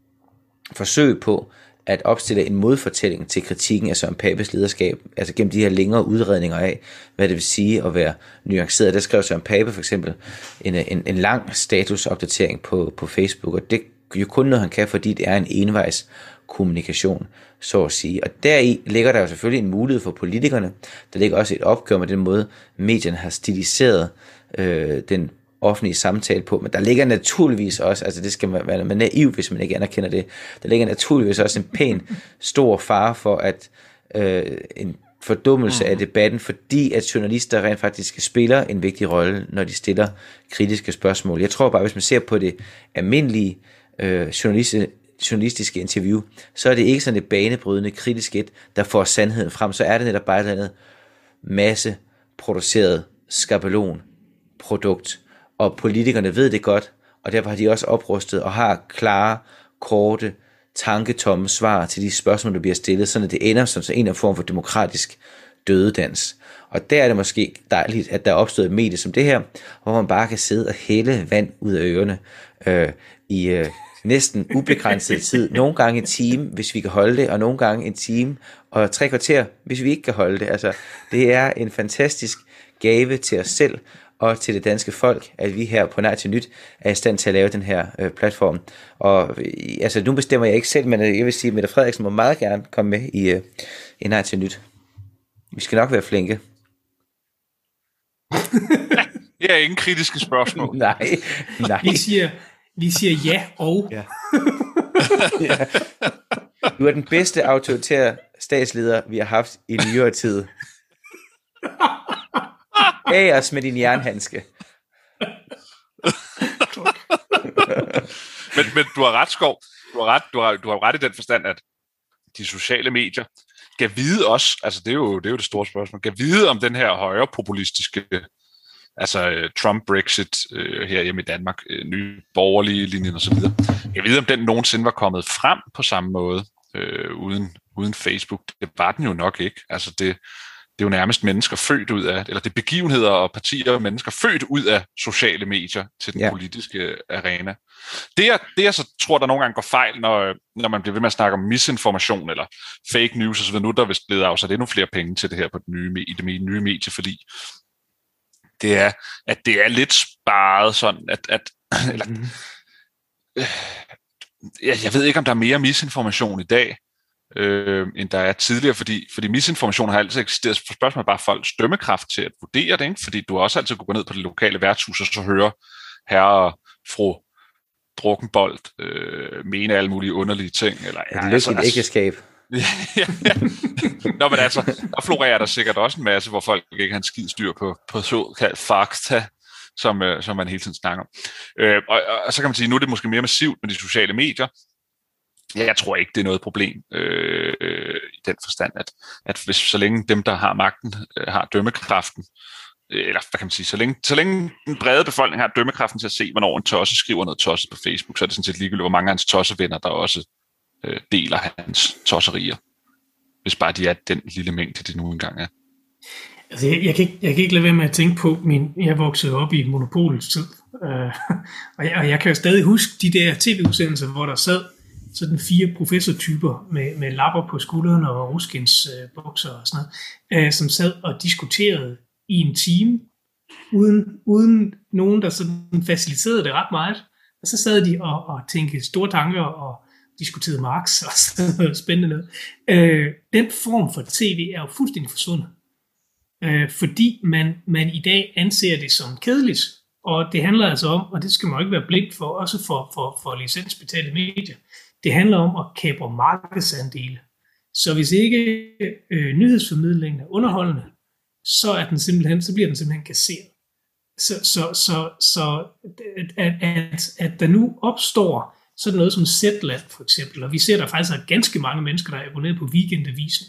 forsøg på at opstille en modfortælling til kritikken af Søren Papes lederskab, altså gennem de her længere udredninger af, hvad det vil sige at være nuanceret. Der skrev Søren Pape for eksempel en, en, en lang statusopdatering på, på Facebook, og det er jo kun noget, han kan, fordi det er en envejs kommunikation, så at sige. Og deri ligger der jo selvfølgelig en mulighed for politikerne. Der ligger også et opgør med den måde, medierne har stiliseret øh, den offentlige samtale på, men der ligger naturligvis også, altså det skal man være naiv, hvis man ikke anerkender det, der ligger naturligvis også en pæn stor fare for, at øh, en fordummelse mm. af debatten, fordi at journalister rent faktisk spiller en vigtig rolle, når de stiller kritiske spørgsmål. Jeg tror bare, hvis man ser på det almindelige øh, journalistiske journalistiske interview, så er det ikke sådan et banebrydende kritisk et, der får sandheden frem, så er det netop bare et eller andet masse produceret skabelon produkt, og politikerne ved det godt, og derfor har de også oprustet og har klare, korte, tanketomme svar til de spørgsmål, der bliver stillet, sådan at det ender som en af form for demokratisk dødedans. Og der er det måske dejligt, at der er opstået et medie som det her, hvor man bare kan sidde og hælde vand ud af ørerne, øh, i øh, næsten ubegrænset tid. Nogle gange en time, hvis vi kan holde det, og nogle gange en time og tre kvarter, hvis vi ikke kan holde det. Altså, det er en fantastisk gave til os selv og til det danske folk, at vi her på Nej til Nyt er i stand til at lave den her øh, platform. Og øh, altså, nu bestemmer jeg ikke selv, men jeg vil sige, at Mette Frederiksen må meget gerne komme med i, øh, i Nej til Nyt. Vi skal nok være flinke. Det er ingen kritiske spørgsmål. nej, nej. Vi siger, vi siger ja og. Ja. ja. Du er den bedste autoritære statsleder, vi har haft i nyere tid. Af os med din jernhandske. men, men du har ret, Skov. Du har ret, du har, du har ret i den forstand, at de sociale medier kan vide også, altså det er jo det, er jo det store spørgsmål, kan vide om den her højre populistiske, altså Trump, Brexit øh, her hjemme i Danmark, øh, nye borgerlige linjen og så videre. Jeg ved, om den nogensinde var kommet frem på samme måde, øh, uden, uden Facebook. Det var den jo nok ikke. Altså det, det er jo nærmest mennesker født ud af, eller det er begivenheder og partier og mennesker født ud af sociale medier til den ja. politiske arena. Det jeg, det jeg så tror, der nogle gange går fejl, når, når man bliver ved med at snakke om misinformation eller fake news osv., nu er der vist blevet afsat endnu flere penge til det her på den nye, i det nye medie, fordi det er, at det er lidt sparet sådan, at, at eller, mm-hmm. øh, jeg, jeg ved ikke, om der er mere misinformation i dag, øh, end der er tidligere, fordi, fordi misinformation har altid eksisteret. For spørgsmålet er bare folks dømmekraft til at vurdere det, ikke? Fordi du også altid kunne gå ned på det lokale værtshus og så høre herre og fru Drukkenbold øh, mene alle mulige underlige ting. Eller, ja, det er altså, et ægteskab. ja, ja. Nå, men altså, der florerer der sikkert også en masse, hvor folk ikke har en skid styr på, på såkaldt fakta, som, øh, som man hele tiden snakker om. Øh, og, og så kan man sige, nu er det måske mere massivt med de sociale medier. Ja, jeg tror ikke, det er noget problem øh, øh, i den forstand, at, at hvis så længe dem, der har magten, øh, har dømmekraften, øh, eller hvad kan man sige, så længe, så længe den brede befolkning har dømmekraften til at se, hvornår en tosse skriver noget tosset på Facebook, så er det sådan set ligegyldigt, hvor mange af hans tossevenner, der også øh, deler hans tosserier. Hvis bare de er den lille mængde, det nu engang er. Altså, jeg, jeg, kan ikke, jeg kan ikke lade være med at tænke på, min, jeg voksede op i monopolets tid, øh, og, jeg, og jeg kan jo stadig huske de der tv-udsendelser, hvor der sad sådan fire professortyper med, med lapper på skuldrene og ruskens øh, bukser og sådan noget, øh, som sad og diskuterede i en time, uden, uden nogen, der sådan faciliterede det ret meget. Og så sad de og, og tænkte store tanker og diskuterede Marx og sådan noget spændende noget. Øh, den form for tv er jo fuldstændig forsvundet. Øh, fordi man, man i dag anser det som kedeligt. Og det handler altså om, og det skal man jo ikke være blind for, også for, for, for licensbetalte medier, det handler om at kapre markedsandele. Så hvis ikke øh, nyhedsformidlingen er underholdende, så, er den simpelthen, så bliver den simpelthen kasseret. Så, så, så, så at, at, at der nu opstår sådan noget som Zetland for eksempel, og vi ser der faktisk er ganske mange mennesker, der er abonneret på Weekendavisen,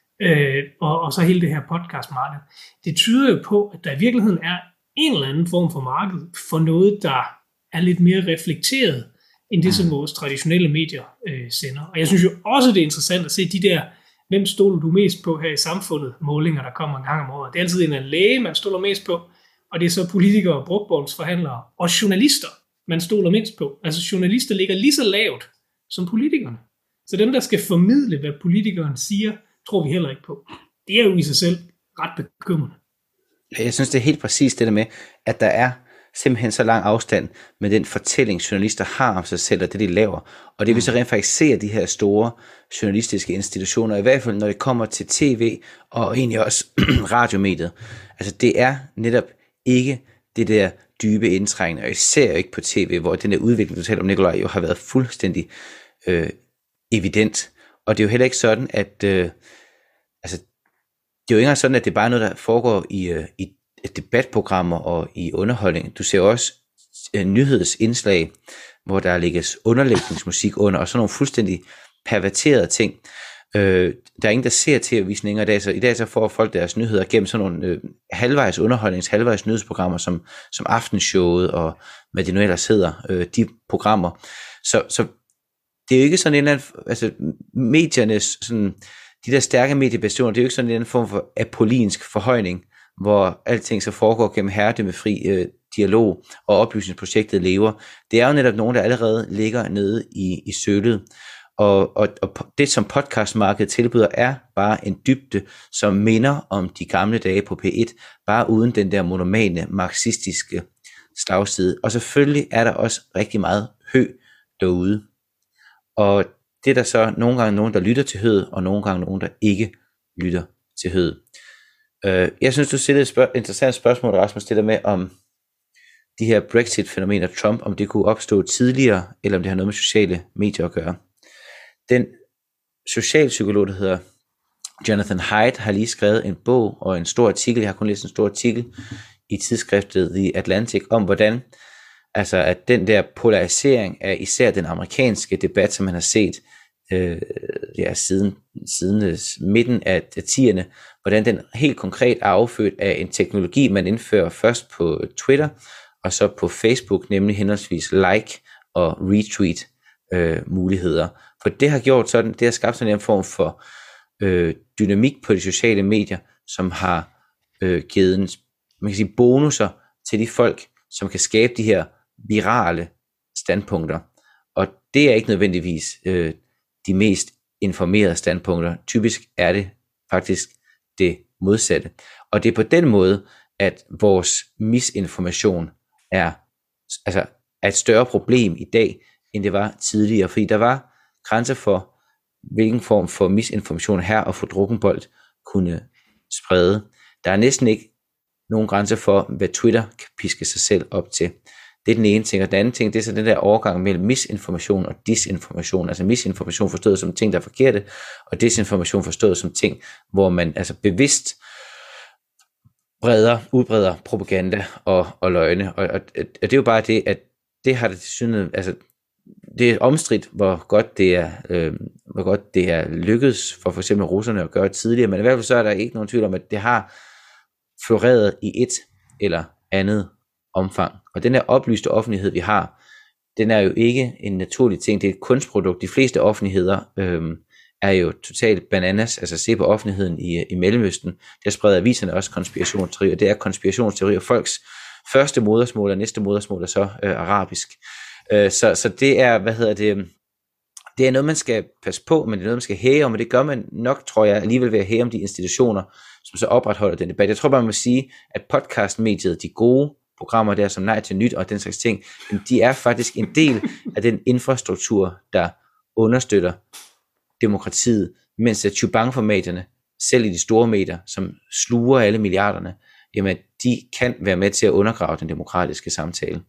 øh, og, og så hele det her podcastmarked. Det tyder jo på, at der i virkeligheden er en eller anden form for marked for noget, der er lidt mere reflekteret, end det, som vores traditionelle medier øh, sender. Og jeg synes jo også, det er interessant at se de der, hvem stoler du mest på her i samfundet, målinger, der kommer en gang om året. Det er altid en af læge, man stoler mest på, og det er så politikere, brugtvognsforhandlere og journalister, man stoler mindst på. Altså journalister ligger lige så lavt som politikerne. Så dem, der skal formidle, hvad politikeren siger, tror vi heller ikke på. Det er jo i sig selv ret bekymrende. Jeg synes, det er helt præcis det der med, at der er simpelthen så lang afstand med den fortælling, journalister har om sig selv og det, de laver. Og det vil så rent faktisk se af de her store journalistiske institutioner, i hvert fald når det kommer til tv og egentlig også radiomediet. Altså det er netop ikke det der dybe indtrængende, og især ikke på tv, hvor den der udvikling, du taler om, Nikolaj, jo har været fuldstændig øh, evident. Og det er jo heller ikke sådan, at øh, altså, det er jo ikke engang sådan, at det er bare noget, der foregår i, øh, i debatprogrammer og i underholdning. Du ser også øh, nyhedsindslag, hvor der lægges underlægningsmusik under, og sådan nogle fuldstændig perverterede ting. Øh, der er ingen, der ser tv-visninger i dag, så i dag så får folk deres nyheder gennem sådan nogle øh, halvvejs underholdnings, halvvejs nyhedsprogrammer, som, som Aftenshowet og hvad det nu ellers hedder, øh, de programmer. Så, så det er jo ikke sådan en eller anden, altså mediernes, sådan, de der stærke mediebastioner, det er jo ikke sådan en eller anden form for apollinsk forhøjning, hvor alting så foregår gennem herredømmefri øh, dialog, og oplysningsprojektet lever. Det er jo netop nogen, der allerede ligger nede i, i sølet. Og, og, og det, som podcastmarkedet tilbyder, er bare en dybde, som minder om de gamle dage på P et, bare uden den der monomane, marxistiske slagside. Og selvfølgelig er der også rigtig meget hø derude. Og det er der så nogle gange nogen, der lytter til høet, og nogle gange nogen, der ikke lytter til høet. Uh, jeg synes, du stillede et spørg- interessant spørgsmål, Rasmus, det der med, om de her Brexit-fænomener, Trump, om det kunne opstå tidligere, eller om det har noget med sociale medier at gøre. Den socialpsykolog, der hedder Jonathan Haidt, har lige skrevet en bog og en stor artikel, jeg har kun læst en stor artikel i tidsskriftet The Atlantic, om hvordan altså at den der polarisering af især den amerikanske debat, som man har set øh, ja, siden, siden midten af tierne, hvordan den helt konkret er affødt af en teknologi, man indfører først på Twitter, og så på Facebook, nemlig henholdsvis like og retweet øh, muligheder. For det har gjort sådan, det har skabt sådan en form for øh, dynamik på de sociale medier, som har øh, givet en, man kan sige, bonusser til de folk, som kan skabe de her virale standpunkter. Og det er ikke nødvendigvis øh, de mest informerede standpunkter. Typisk er det faktisk det modsatte. Og det er på den måde, at vores misinformation er, altså, er et større problem i dag, end det var tidligere. Fordi der var grænser for, hvilken form for misinformation her og for drukkenbold kunne sprede. Der er næsten ikke nogen grænser for, hvad Twitter kan piske sig selv op til. Det er den ene ting, og den anden ting, det er så den der overgang mellem misinformation og disinformation. Altså misinformation forstået som ting, der er forkerte, og disinformation forstået som ting, hvor man altså bevidst breder, udbreder propaganda og, og løgne. Og, og, og det er jo bare det, at det har det til syne, altså det er omstridt, hvor godt det er, øh, hvor godt det er lykkedes for for eksempel russerne at gøre tidligere, men i hvert fald så er der ikke nogen tvivl om, at det har floreret i et eller andet omfang. Og den her oplyste offentlighed, vi har, den er jo ikke en naturlig ting, det er et kunstprodukt. De fleste offentligheder øh, er jo totalt bananas, altså se på offentligheden i, i Mellemøsten, der spreder aviserne også konspirationsteorier, det er konspirationsteorier, folks første modersmål og næste modersmål er så øh, arabisk. Øh, så, så det er, hvad hedder det, det er noget, man skal passe på, men det er noget, man skal hæge om, og det gør man nok, tror jeg, alligevel ved at hæge om de institutioner, som så opretholder den debat. Jeg tror bare, man må sige, at podcastmediet, de gode programmer der som Nej til Nyt og den slags ting, de er faktisk en del af den infrastruktur, der understøtter demokratiet, mens at Chubang-formaterne, selv i de store medier, som sluger alle milliarderne, jamen de kan være med til at undergrave den demokratiske samtale.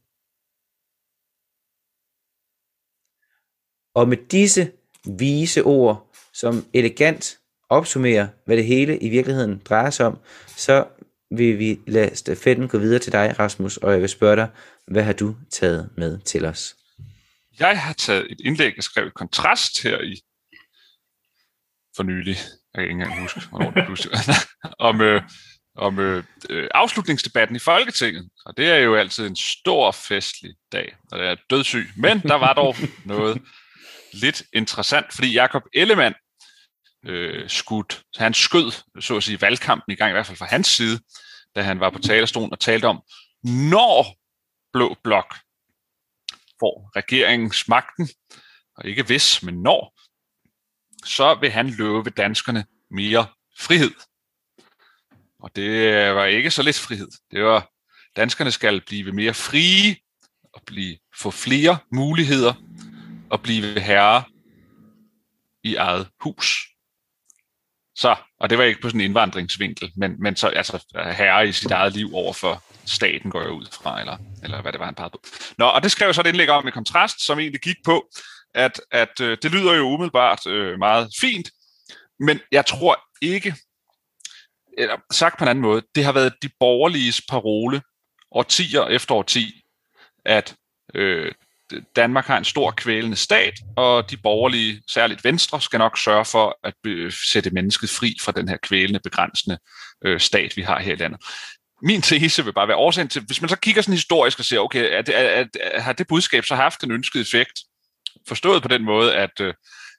Og med disse vise ord, som elegant opsummerer, hvad det hele i virkeligheden drejer sig om, så vil vi lade stafetten gå videre til dig, Rasmus, og jeg vil spørge dig, hvad har du taget med til os? Jeg har taget et indlæg, jeg skrev et kontrast her i for nylig, jeg kan ikke engang huske, hvornår det pludselig om, øh, om øh, afslutningsdebatten i Folketinget. Og det er jo altid en stor festlig dag, og det er dødssyg. Men der var dog noget lidt interessant, fordi Jakob Ellemann øh, skudt, han skød, så at sige, valgkampen i gang, i hvert fald fra hans side, da han var på talerstolen og talte om, når Blå Blok får regeringsmagten, og ikke hvis, men når, så vil han love danskerne mere frihed. Og det var ikke så lidt frihed. Det var, danskerne skal blive mere frie, og blive, få flere muligheder, og blive herre i eget hus. Så, og det var ikke på sådan en indvandringsvinkel, men, men så altså herre i sit eget liv over for staten, går jeg ud fra, eller, eller hvad det var, han pegede på. Nå, og det skrev jeg så et indlæg om i kontrast, som egentlig gik på, at, at øh, det lyder jo umiddelbart øh, meget fint, men jeg tror ikke, eller sagt på en anden måde, det har været de borgerliges parole, årtier efter årti, at øh, Danmark har en stor kvælende stat, og de borgerlige, særligt Venstre, skal nok sørge for at sætte mennesket fri fra den her kvælende, begrænsende øh, stat, vi har her i landet. Min tese vil bare være årsagen til, hvis man så kigger sådan historisk og siger, okay, er det, er, er, har det budskab så haft en ønsket effekt? Forstået på den måde, at,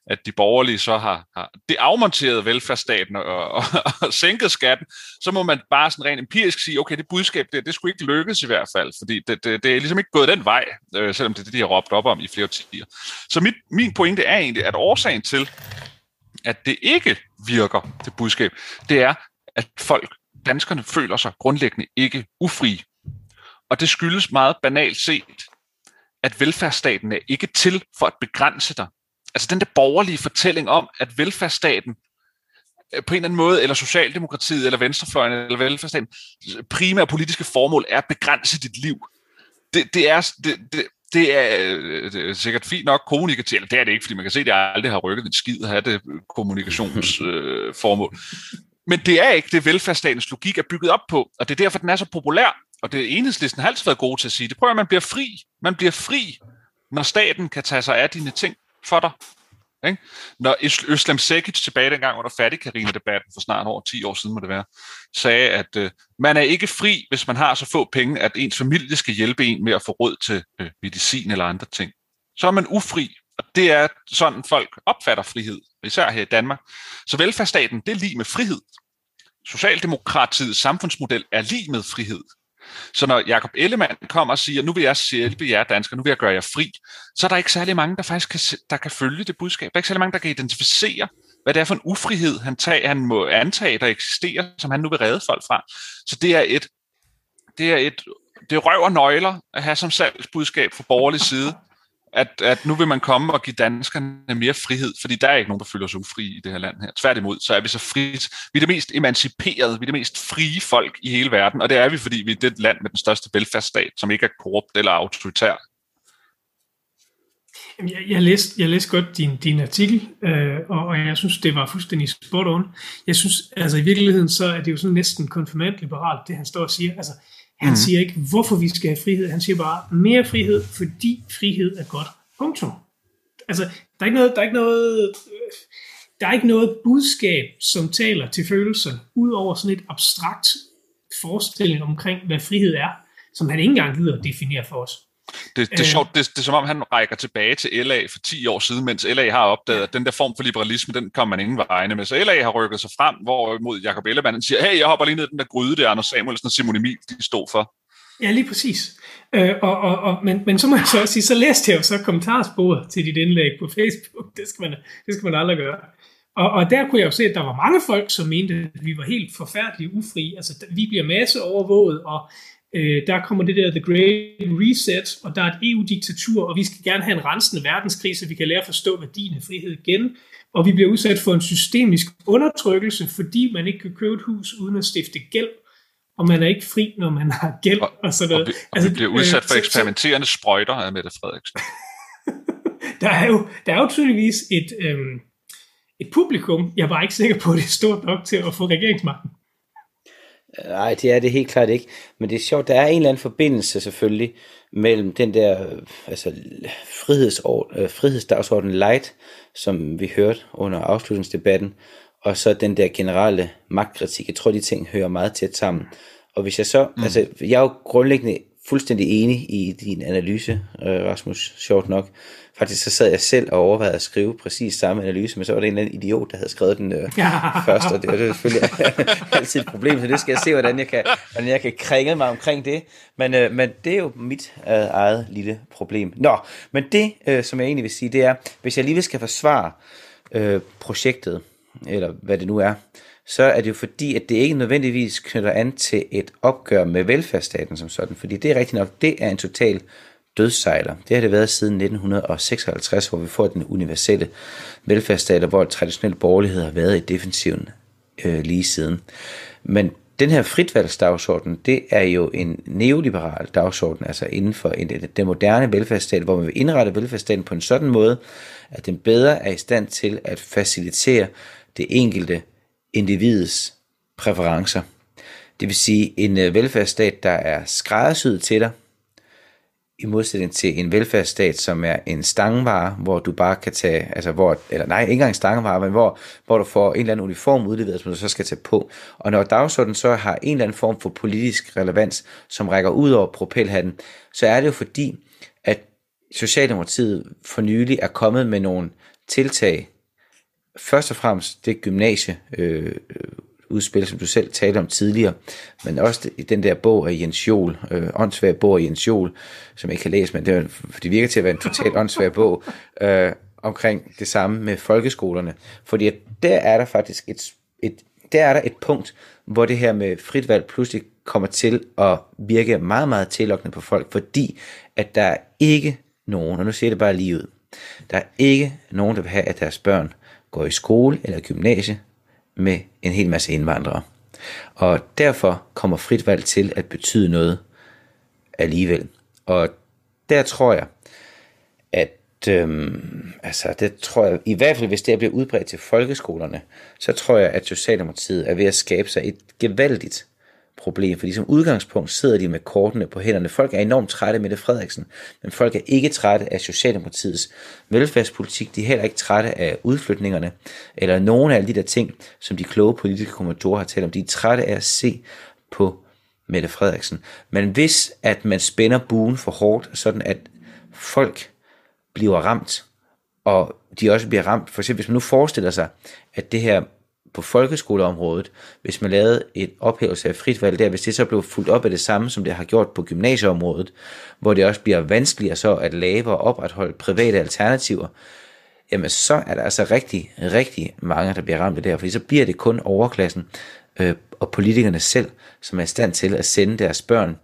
at de borgerlige så har, har det afmonteret velfærdsstaten og, og, og sænket skatten, så må man bare sådan rent empirisk sige, okay, det budskab, det, det skulle ikke lykkes i hvert fald, fordi det, det, det er ligesom ikke gået den vej, øh, selvom det er det, de har råbt op om i flere årtier. Så mit, min pointe er egentlig, at årsagen til, at det ikke virker, det budskab, det er, at folk, danskerne, føler sig grundlæggende ikke ufrie. Og det skyldes meget banalt set, at velfærdsstaten er ikke til for at begrænse dig. Altså den der borgerlige fortælling om, at velfærdsstaten på en eller anden måde, eller Socialdemokratiet, eller Venstrefløjen, eller velfærdsstaten, primære politiske formål er at begrænse dit liv. Det, det, er, det, det, det, er, det er sikkert fint nok kommunikativt, eller det er det ikke, fordi man kan se, at jeg aldrig har rykket en skid at have det kommunikationsformål. Øh, Men det er ikke det, velfærdsstatens logik er bygget op på, og det er derfor, den er så populær. Og det Enhedslisten har altid været gode til at sige. Det prøver, at man bliver fri. Man bliver fri, når staten kan tage sig af dine ting for dig. Ikke? Når Özlem Cekic tilbage dengang under Fattigkarina-debatten for snart over ti år siden, må det være, sagde, at øh, man er ikke fri, hvis man har så få penge, at ens familie skal hjælpe en med at få råd til øh, medicin eller andre ting. Så er man ufri. Og det er sådan, folk opfatter frihed, især her i Danmark. Så velfærdsstaten, det er lige med frihed. Socialdemokratiets samfundsmodel er lige med frihed. Så når Jakob Ellemann kommer og siger, nu vil jeg hjælpe jer danskere, nu vil jeg gøre jer fri, så er der ikke særlig mange, der faktisk kan, der kan følge det budskab. Der er ikke særlig mange, der kan identificere, hvad det er for en ufrihed, han, tager, han må antage, der eksisterer, som han nu vil redde folk fra. Så det er et, det er et, det er røv og nøgler at have som salgsbudskab fra borgerlig side, at, at nu vil man komme og give danskerne mere frihed, fordi der er ikke nogen, der føler sig ufri i det her land her. Tværtimod, så er vi så frit. Vi er det mest emanciperede, vi er det mest frie folk i hele verden, og det er vi, fordi vi er det land med den største velfærdsstat, som ikke er korrupt eller autoritær. Jeg, jeg, læste, jeg læste godt din, din artikel, øh, og, og jeg synes, det var fuldstændig spot on. Jeg synes, altså i virkeligheden, så er det jo sådan næsten konfirmantliberalt, det han står og siger. Altså, han mm. siger ikke, hvorfor vi skal have frihed. Han siger bare, mere frihed, fordi frihed er godt. Punktum. Altså, der er ikke noget, der er ikke noget, der er ikke noget budskab, som taler til følelser, ud over sådan et abstrakt forestilling omkring, hvad frihed er, som han ikke engang gider at definere for os. Det, det, er sjovt, det, det er som om, han rækker tilbage til L A for ti år siden, mens L A har opdaget, at den der form for liberalisme, den kommer man ingen vegne med. Så L A har rykket sig frem, hvorimod Jakob Ellemann siger, hey, jeg hopper lige ned den der gryde der, Anders Samuelsen og Simon Emil, de stod for. Ja, lige præcis. Øh, og, og, og, men, men så må jeg så sige, så læste jeg jo så kommentarsporet til dit indlæg på Facebook. Det skal man, det skal man aldrig gøre. Og, og der kunne jeg jo se, at der var mange folk, som mente, at vi var helt forfærdeligt ufri. Altså, vi bliver masseovervåget, og Øh, der kommer det der The Great Reset, og der er et E U-diktatur, og vi skal gerne have en rensende verdenskrig, så vi kan lære at forstå værdien af frihed igen. Og vi bliver udsat for en systemisk undertrykkelse, fordi man ikke kan købe et hus uden at stifte gæld, og man er ikke fri, når man har gæld og, og sådan noget. Og vi, og altså, vi bliver udsat øh, for eksperimenterende sprøjter af Mette Frederiksen. der, er jo, der er jo tydeligvis et, øh, et publikum, jeg var ikke sikker på, at det er stort nok til at få regeringsmagten. Nej, det er det helt klart ikke. Men det er sjovt, der er en eller anden forbindelse selvfølgelig mellem den der altså, frihedsord, frihedsdagsorden light, som vi hørte under afslutningsdebatten, og så den der generelle magtkritik. Jeg tror, de ting hører meget tæt sammen. Og hvis jeg så, mm. altså, jeg er jo grundlæggende fuldstændig enig i din analyse, Rasmus, sjovt nok. Faktisk så sad jeg selv og overvejede at skrive præcis samme analyse, men så var det en eller anden idiot, der havde skrevet den øh, først, og det var det selvfølgelig altid et problem, så det skal jeg se, hvordan jeg kan, hvordan jeg kan kringe mig omkring det. Men, øh, men det er jo mit øh, eget lille problem. Nå, men det, øh, som jeg egentlig vil sige, det er, hvis jeg alligevel skal forsvare øh, projektet, eller hvad det nu er, så er det jo fordi, at det ikke nødvendigvis knytter an til et opgør med velfærdsstaten som sådan, fordi det er rigtigt nok, det er en total dødssejler. Det har det været siden nitten seksoghalvtreds, hvor vi får den universelle velfærdsstat, hvor traditionel borgerlighed har været i defensiven øh, lige siden. Men den her fritvalgsdagsorden, det er jo en neoliberal dagsorden, altså inden for en, den moderne velfærdsstat, hvor man vil indrette velfærdsstaten på en sådan måde, at den bedre er i stand til at facilitere det enkelte individets præferencer. Det vil sige en velfærdsstat, der er skræddersyet til dig, i modsætning til en velfærdsstat, som er en stangvare, hvor du bare kan tage, altså hvor, eller nej, ikke engang stangvare, men hvor, hvor du får en eller anden uniform udleveret, som du så skal tage på. Og når dagsordenen så har en eller anden form for politisk relevans, som rækker ud over propelhatten, så er det jo fordi, at Socialdemokratiet for nylig er kommet med nogle tiltag, først og fremmest det gymnasie øh, udspil, som du selv talte om tidligere, men også den der bog af Jens Joel, øh, åndssvær bog af Jens Joel, som jeg ikke kan læse, men det, det virker til at være en totalt åndssvær bog, øh, omkring det samme med folkeskolerne. Fordi der er der faktisk et, et, der er der et punkt, hvor det her med frit valg pludselig kommer til at virke meget, meget tillokkende på folk, fordi at der er ikke nogen, og nu siger det bare lige ud, der er ikke nogen, der vil have, at deres børn går i skole eller gymnasie med en hel masse indvandrere. Og derfor kommer frit valg til at betyde noget alligevel. Og der tror jeg, at øhm, altså det tror jeg, i hvert fald hvis det bliver udbredt til folkeskolerne, så tror jeg, at Socialdemokratiet er ved at skabe sig et gevaldigt problem, fordi som udgangspunkt sidder de med kortene på hænderne. Folk er enormt trætte af Mette Frederiksen, men folk er ikke trætte af Socialdemokratiets velfærdspolitik. De er heller ikke trætte af udflytningerne, eller nogen af alle de der ting, som de kloge politiske kommentatorer har talt om. De er trætte af at se på Mette Frederiksen. Men hvis at man spænder buen for hårdt, sådan at folk bliver ramt, og de også bliver ramt, for eksempel hvis man nu forestiller sig, at det her på folkeskoleområdet, hvis man lavede et ophævelse af frit valg der, hvis det så blev fuldt op af det samme, som det har gjort på gymnasieområdet, hvor det også bliver vanskeligere så at lave og opretholde private alternativer, jamen så er der altså rigtig, rigtig mange, der bliver ramt af det her, fordi så bliver det kun overklassen øh, og politikerne selv, som er i stand til at sende deres børn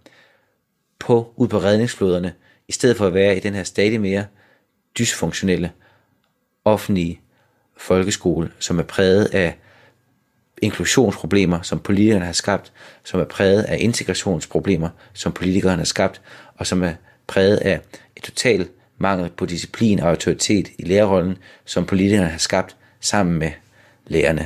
på, ud på redningsflåderne, i stedet for at være i den her stadig mere dysfunktionelle offentlige folkeskole, som er præget af inklusionsproblemer, som politikerne har skabt, som er præget af integrationsproblemer, som politikerne har skabt, og som er præget af et total mangel på disciplin og autoritet i lærerrollen, som politikerne har skabt sammen med lærerne.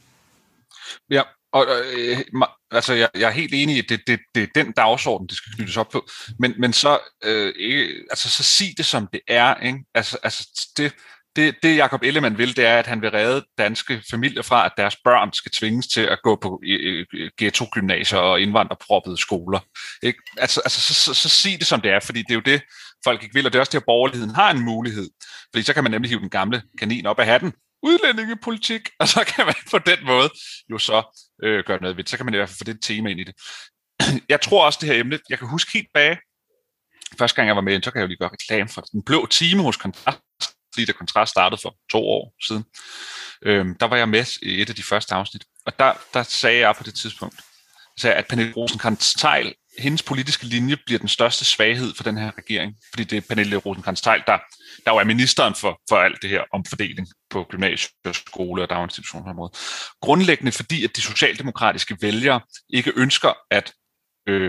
Ja, og øh, altså jeg, jeg er helt enig i, at det, det, det er den dagsorden, det skal knyttes op på, men, men så, øh, ikke, altså, så sig det, som det er, ikke? Altså, altså det Det, det Jakob Ellemann vil, det er, at han vil redde danske familier fra, at deres børn skal tvinges til at gå på ghetto-gymnasier og indvandrerproppede skoler. Ikke? Altså, altså så, så, så sig det, som det er, fordi det er jo det, folk ikke vil, og det er også det, at borgerligheden har en mulighed. Fordi så kan man nemlig hive den gamle kanin op af hatten. Udlændingepolitik, og så kan man på den måde jo så øh, gøre noget ved det. Så kan man i hvert fald få det tema ind i det. Jeg tror også, det her emne, jeg kan huske helt bag, første gang jeg var med, så kan jeg jo lige gøre reklame for den blå time hos Kontrast, lige da Kontrast startede for to år siden. Øhm, der var jeg med i et af de første afsnit, og der, der sagde jeg på det tidspunkt, sagde, at Pernille Rosenkrantz-Theil, hendes politiske linje bliver den største svaghed for den her regering, fordi det er Pernille Rosenkrantz-Theil, der, der jo er ministeren for, for alt det her omfordeling på gymnasier, skole og daginstitutionsområdet. Grundlæggende fordi, at de socialdemokratiske vælgere ikke ønsker at øh,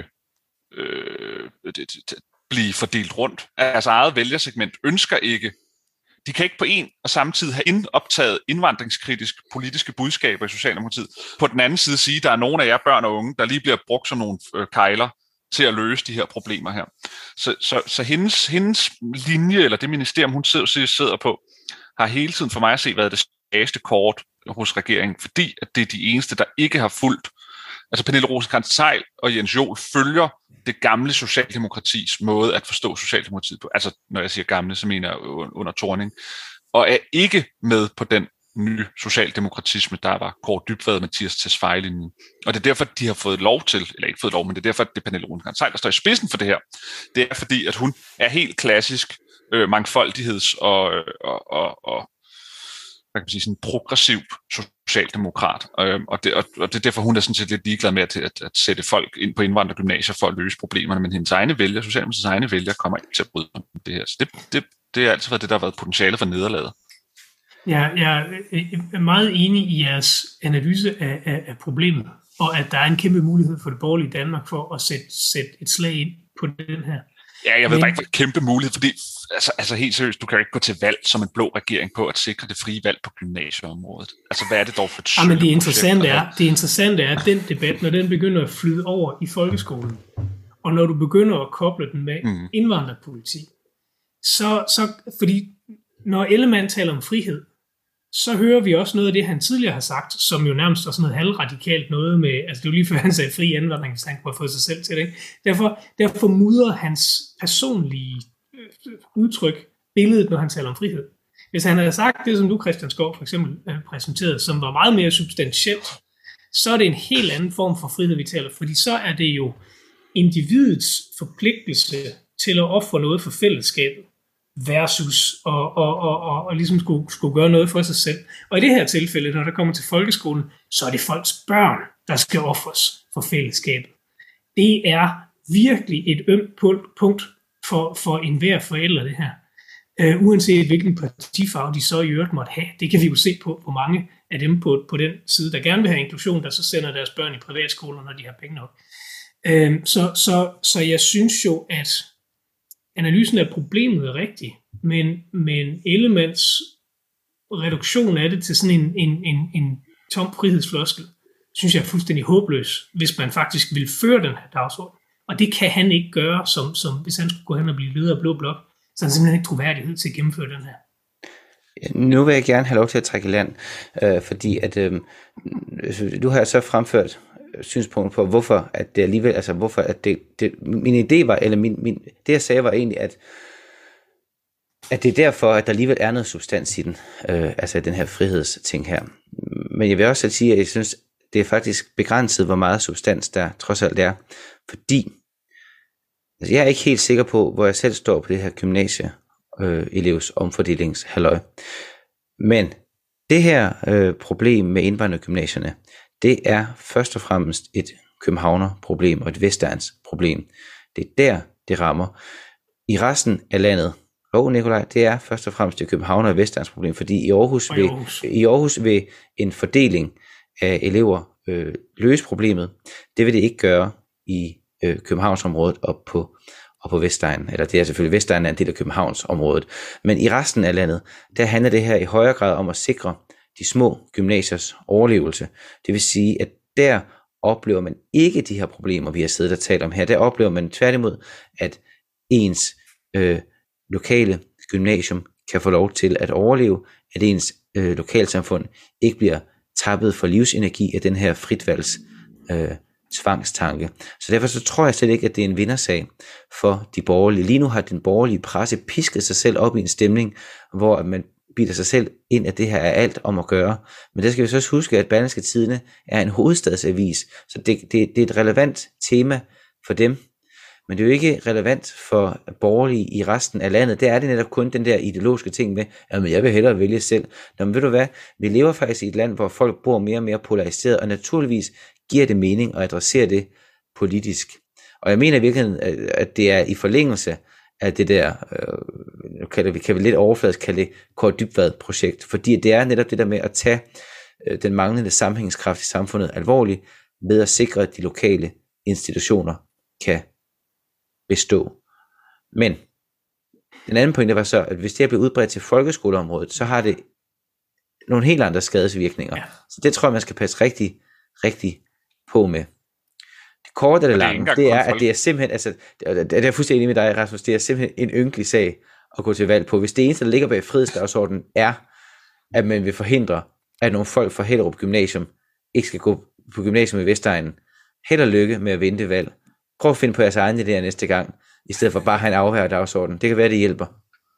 øh, blive fordelt rundt. Altså eget vælgersegment ønsker ikke. De kan ikke på en og samme tid have indoptaget indvandringskritiske politiske budskaber i Socialdemokratiet. På den anden side sige, at der er nogle af jer børn og unge, der lige bliver brugt som nogle øh, kejler til at løse de her problemer her. Så, så, så hendes, hendes linje, eller det ministerium, hun sidder, sidder på, har hele tiden for mig at se været det svageste kort hos regeringen, fordi at det er de eneste, der ikke har fulgt. Altså Pernille Rosenkrantz-Theil og Jens Joel følger det gamle socialdemokratis måde at forstå Socialdemokratiet på. Altså, når jeg siger gamle, så mener jeg under Thorning. Og er ikke med på den nye socialdemokratisme, der var Kåre Dybvad og Mathias Tesfaye-linjen. Og det er derfor, de har fået lov til, eller ikke fået lov, men det er derfor, at det er Pernille Rosenkrantz-Theil, der står i spidsen for det her. Det er fordi, at hun er helt klassisk øh, mangfoldigheds- og, og, og, og hvad kan man sige, sådan progressiv socialdemokrat. Øhm, og, det, og, og det er derfor, hun er sådan set lidt ligeglad med at, at, at sætte folk ind på indvandrergymnasier for at løse problemerne, men hendes egne vælger, Socialdemokratiets egne vælger, kommer ikke til at bryde om det her. Så det, det, det er altid været det, der har været potentiale for nederlaget. Ja, jeg er meget enig i jeres analyse af, af, af problemet, og at der er en kæmpe mulighed for det borgerlige Danmark for at sætte, sætte et slag ind på den her. Ja, jeg ved bare ikke, hvad kæmpe mulighed, fordi altså, altså helt seriøst, du kan jo ikke gå til valg som en blå regering på at sikre det frie valg på gymnasieområdet. Altså, hvad er det dog for et ja, men det interessante er, det interessante er, at den debat, når den begynder at flyde over i folkeskolen, og når du begynder at koble den med mm. indvandrerpolitik, så, så, fordi når Ellemann taler om frihed, så hører vi også noget af det, han tidligere har sagt, som jo nærmest var sådan noget halvradikalt noget med, altså det er jo lige før han sagde fri indvandring, hvis han kunne have fået sig selv til det. Ikke? Derfor, derfor mudrer hans personlige udtryk billedet, når han taler om frihed. Hvis han havde sagt det, som du, Christian Skov, for eksempel øh, præsenterede, som var meget mere substantielt, så er det en helt anden form for frihed, vi taler. Fordi så er det jo individets forpligtelse til at ofre noget for fællesskabet, versus og, og, og, og, og ligesom skulle, skulle gøre noget for sig selv. Og i det her tilfælde, når der kommer til folkeskolen, så er det folks børn, der skal ofres for fællesskabet. Det er virkelig et ømt punkt for, for enhver forælder, det her. Uh, uanset hvilken partifarve de så i øvrigt måtte have. Det kan vi jo se på, på mange af dem på, på den side, der gerne vil have inklusion, der så sender deres børn i privatskoler, når de har penge nok. Uh, så, så, så jeg synes jo, at analysen af problemet er rigtig, men, men Ellemanns reduktion af det til sådan en, en, en, en tom frihedsfloskel, synes jeg er fuldstændig håbløs, hvis man faktisk vil føre den her dagsorden. Og det kan han ikke gøre, som, som hvis han skulle gå hen og blive leder af Blå Blok, så er han simpelthen ikke troværdighed til at gennemføre den her. Nu vil jeg gerne have lov til at trække i land, øh, fordi at øh, du har så fremført synspunkt på, hvorfor at det alligevel, altså hvorfor at det, det min idé var, eller min, min, det jeg sagde var egentlig, at at det er derfor, at der alligevel er noget substans i den, øh, altså den her frihedsting her. Men jeg vil også selv sige, at jeg synes, det er faktisk begrænset, hvor meget substans der trods alt er, fordi altså jeg er ikke helt sikker på, hvor jeg selv står på det her gymnasie øh, elevs omfordelingshalløj. Men det her øh, problem med indvandrergymnasierne, det er først og fremmest et københavnerproblem og et vestegns problem. Det er der, det rammer. I resten af landet, og Nikolaj, det er først og fremmest et københavner- og vestegns problem, fordi i Aarhus, vil, i Aarhus vil en fordeling af elever øh, løse problemet. Det vil det ikke gøre i øh, Københavnsområdet og på, og på Vestegnen. Eller det er selvfølgelig Vestegnen er en del af Københavnsområdet. Men i resten af landet, der handler det her i højere grad om at sikre de små gymnasiers overlevelse. Det vil sige, at der oplever man ikke de her problemer, vi har siddet og talt om her. Der oplever man tværtimod, at ens øh, lokale gymnasium kan få lov til at overleve, at ens øh, lokalsamfund ikke bliver tappet for livsenergi af den her fritvalgs øh, tvangstanke. Så derfor så tror jeg slet ikke, at det er en vindersag for de borgerlige. Lige nu har den borgerlige presse pisket sig selv op i en stemning, hvor man bilder sig selv ind, at det her er alt om at gøre. Men der skal vi så også huske, at Berlingske Tidende er en hovedstadsavis, så det, det, det er et relevant tema for dem. Men det er jo ikke relevant for borgerlige i resten af landet. Det er det netop kun den der ideologiske ting med, at jeg vil hellere vælge selv. Nå, men ved du hvad, vi lever faktisk i et land, hvor folk bor mere og mere polariseret, og naturligvis giver det mening at adressere det politisk. Og jeg mener i virkeligheden, at det er i forlængelse af det der, øh, kan vi kan vi lidt overfladisk kalde det Kaare Dybvad projekt, fordi det er netop det der med at tage øh, den manglende sammenhængskraft i samfundet alvorligt, med at sikre, at de lokale institutioner kan bestå. Men den anden pointe var så, at hvis det er blevet udbredt til folkeskoleområdet, så har det nogle helt andre skadesvirkninger. Ja. Så det tror jeg, man skal passe rigtig, rigtig på med. Det korte af det lange, det, det er, at det er simpelthen, altså, det er jeg fuldstændig enig med dig, Rasmus, det er simpelthen en ynkelig sag at gå til valg på. Hvis det eneste, der ligger bag frihedsdagsordenen, er, at man vil forhindre, at nogle folk fra Hellerup Gymnasium ikke skal gå på gymnasium i Vestegnen, held og lykke med at vinde det valg. Prøv at finde på jeres egne idéer næste gang, i stedet for bare at have en afhør dagsorden. Det kan være, det hjælper.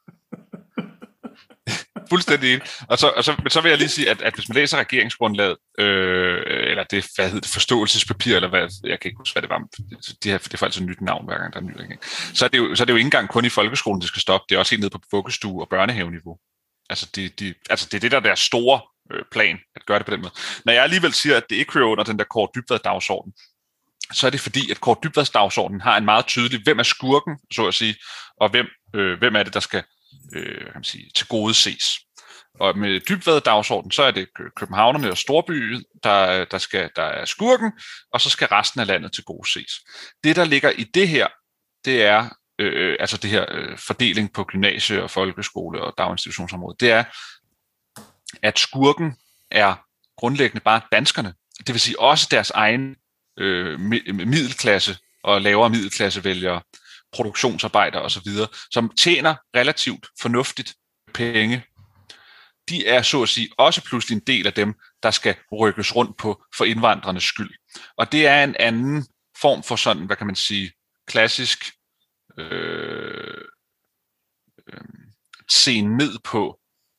Fuldstændig. Og, så, og så, så vil jeg lige sige, at, at hvis man læser regeringsgrundlaget, øh, eller det, hvad hedder det, forståelsespapir, eller hvad, jeg kan ikke huske, hvad det var, det, her, det er faktisk et nyt navn, hver gang der er nyt, ikke? Så, er det jo, så er det jo ikke engang kun i folkeskolen, det skal stoppe, det er også helt ned på vuggestue- og børnehaveniveau. Altså, de, de, altså det er det, der er deres store øh, plan, at gøre det på den måde. Når jeg alligevel siger, at det ikke hører under den der Kaare Dybvad-dagsorden, så er det fordi, at Kaare Dybvads dagsorden har en meget tydelig, hvem er skurken, så at sige, og hvem, øh, hvem er det, der skal øh, kan man sige, tilgodeses. Og med Dybvad dagsorden, så er det københavnerne og storby, der, der, skal, der er skurken, og så skal resten af landet tilgodeses. Det, der ligger i det her, det er, øh, altså det her øh, fordeling på gymnasie og folkeskole og daginstitutionsområdet, det er, at skurken er grundlæggende bare danskerne. Det vil sige også deres egen øh, middelklasse og lavere middelklassevælgere, produktionsarbejdere osv., som tjener relativt fornuftigt penge. De er så at sige også pludselig en del af dem, der skal rykkes rundt på for indvandrernes skyld. Og det er en anden form for sådan, hvad kan man sige, klassisk øh, øh, se ned på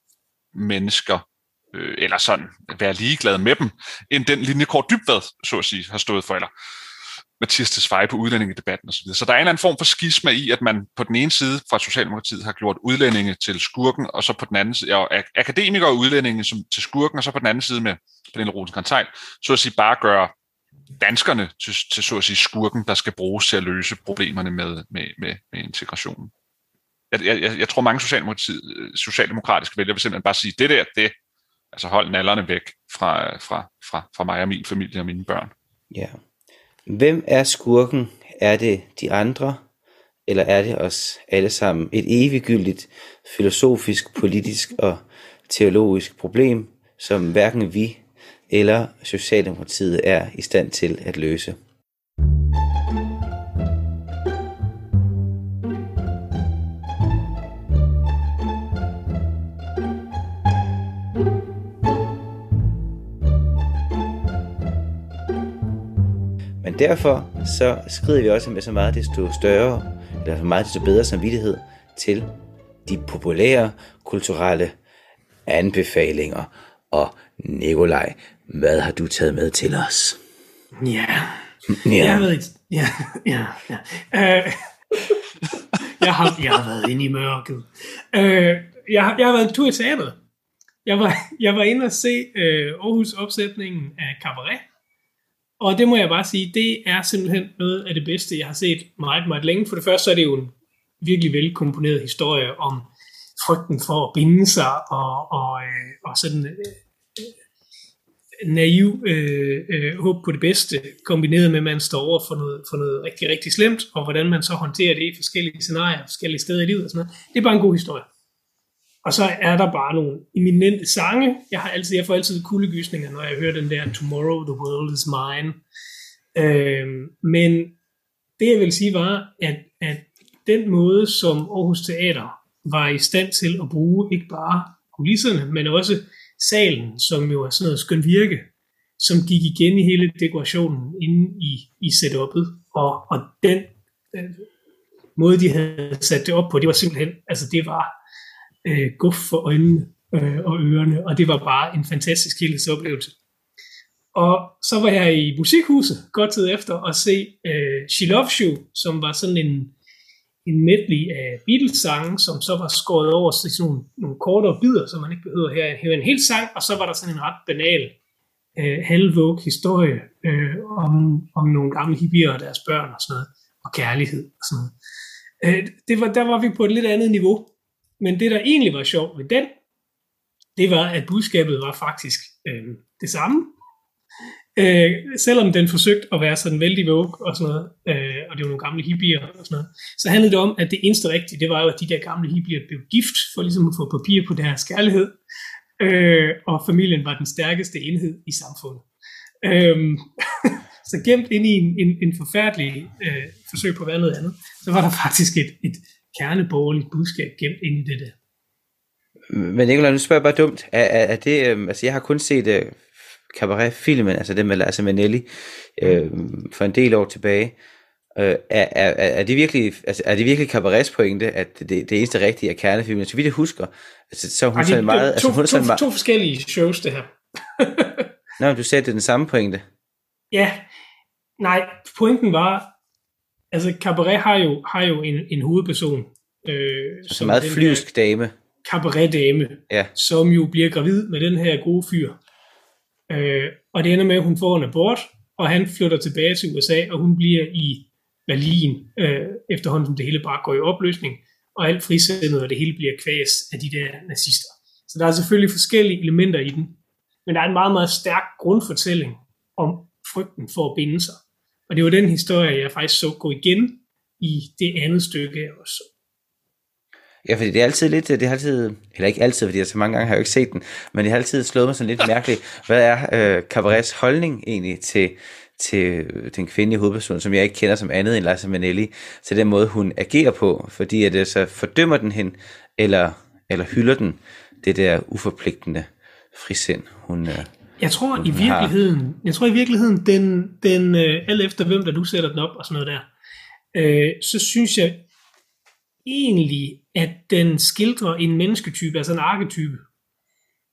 mennesker, øh, eller sådan være ligeglad med dem, end den linje Kaare Dybvad, så at sige, har stået for, eller Mathias Tesfaye på udlændingedebatten osv. Så der er en eller anden form for skisma i, at man på den ene side fra Socialdemokratiet har gjort udlændinge til skurken, og så på den anden side, ja, akademikere og udlændinge som, til skurken, og så på den anden side med Pernille Rosenkrantz-Theil, så at sige bare gøre danskerne til, til så at sige skurken, der skal bruges til at løse problemerne med, med, med, med integrationen. Jeg, jeg, jeg tror mange socialdemokratiske vælgere vil simpelthen bare sige, det der, det, altså hold nallerne væk fra, fra, fra, fra mig og min familie og mine børn. Ja. Hvem er skurken? Er det de andre, eller er det os alle sammen? Et eviggyldigt filosofisk, politisk og teologisk problem, som hverken vi eller Socialdemokratiet er i stand til at løse. Men derfor så skrider vi også med så meget desto større, eller så meget desto bedre samvittighed til de populære kulturelle anbefalinger. Og Nikolaj, hvad har du taget med til os? Ja, ja. jeg har været, ja, ja, ja. Uh, jeg, har, jeg har været inde i mørket. Uh, jeg, har, jeg har været en tur i teateret. Jeg var, jeg var inde og se uh, Aarhus opsætningen af Cabaret. Og det må jeg bare sige, det er simpelthen noget af det bedste, jeg har set meget, meget længe. For det første så er det jo en virkelig velkomponeret historie om frygten for at binde sig, og, og, øh, og sådan øh, naiv øh, øh, håb på det bedste, kombineret med, at man står over for noget, for noget rigtig, rigtig slemt, og hvordan man så håndterer det i forskellige scenarier, forskellige steder i livet og sådan noget. Det er bare en god historie. Og så er der bare nogle eminente sange. Jeg, har altid, jeg får altid kuldegysninger, når jeg hører den der Tomorrow the World is Mine. Øh, men det jeg vil sige var, at, at den måde, som Aarhus Teater var i stand til at bruge ikke bare kulisserne, men også salen, som jo er sådan noget skønt virke, som gik igen i hele dekorationen inde i, i setup'et, og, og den øh, måde, de havde sat det op på, det var simpelthen, altså det var øh, guf for øjnene øh, og ørerne, og det var bare en fantastisk helhedsoplevelse. Og så var jeg i Musikhuset godt tid efter og se øh, She Loves You, som var sådan en en medley af Beatles-sange, som så var skåret over til sådan nogle, nogle kortere bidder, så man ikke behøver her at høre en hel sang, og så var der sådan en ret banal øh, halvvåg historie øh, om, om nogle gamle hippier og deres børn og sådan noget, og kærlighed og sådan noget. Øh, det var, der var vi på et lidt andet niveau, men det der egentlig var sjovt ved den, det var, at budskabet var faktisk øh, det samme. Øh, selvom den forsøgte at være sådan vældig woke og sådan noget, øh, og det var nogle gamle hippier og sådan noget, så handlede det om, at det eneste rigtige, det var jo, at de der gamle hippier blev gift, for ligesom at få papir på deres kærlighed, øh, og familien var den stærkeste enhed i samfundet. Øh, så gemt ind i en, en, en forfærdelig øh, forsøg på at være noget andet, så var der faktisk et, et kerneborgerligt budskab gemt ind i det der. Men Nicolaj, nu spørger jeg bare dumt, er, er, er det, øh, altså jeg har kun set øh, Cabaret-filmen, altså den med altså Manelli, øh, for en del år tilbage. Øh, er, er, er, det virkelig, altså, er det virkelig Cabarets pointe, at det, det eneste rigtige er kernefilmen? Så vidt jeg husker, altså, så hun sådan meget... To, altså, hun to, sådan to, meget... to forskellige shows, det her. Nå, men du sagde, det er den samme pointe. Ja, nej, pointen var, altså Cabaret har jo, har jo en, en hovedperson, øh, som, som meget flyvsk dame. Cabaret-dame, ja. Som jo bliver gravid med den her gode fyr. Øh, og det ender med, at hun får en abort, og han flytter tilbage til U S A, og hun bliver i Berlin, øh, efterhånden som det hele bare går i opløsning, og alt frisindet, og det hele bliver kvæs af de der nazister. Så der er selvfølgelig forskellige elementer i den, men der er en meget, meget stærk grundfortælling om frygten for at binde sig. Og det var den historie, jeg faktisk så gå igen i det andet stykke også. Ja, fordi det er altid lidt, det er altid, eller ikke altid, fordi jeg så mange gange har jeg jo ikke set den, men det har altid slået mig sådan lidt mærkeligt. Hvad er øh, Cabarets holdning egentlig til, til den kvindelige hovedperson, som jeg ikke kender som andet end Liza Minnelli, til den måde, hun agerer på, fordi at det så fordømmer den hende, eller, eller hylder den, det der uforpligtende frisind, hun øh, Jeg tror hun i virkeligheden, har. jeg tror i virkeligheden, den, den øh, alt efter hvem der du sætter den op og sådan noget der, øh, så synes jeg egentlig, at den skildrer en mennesketype, altså en arketype,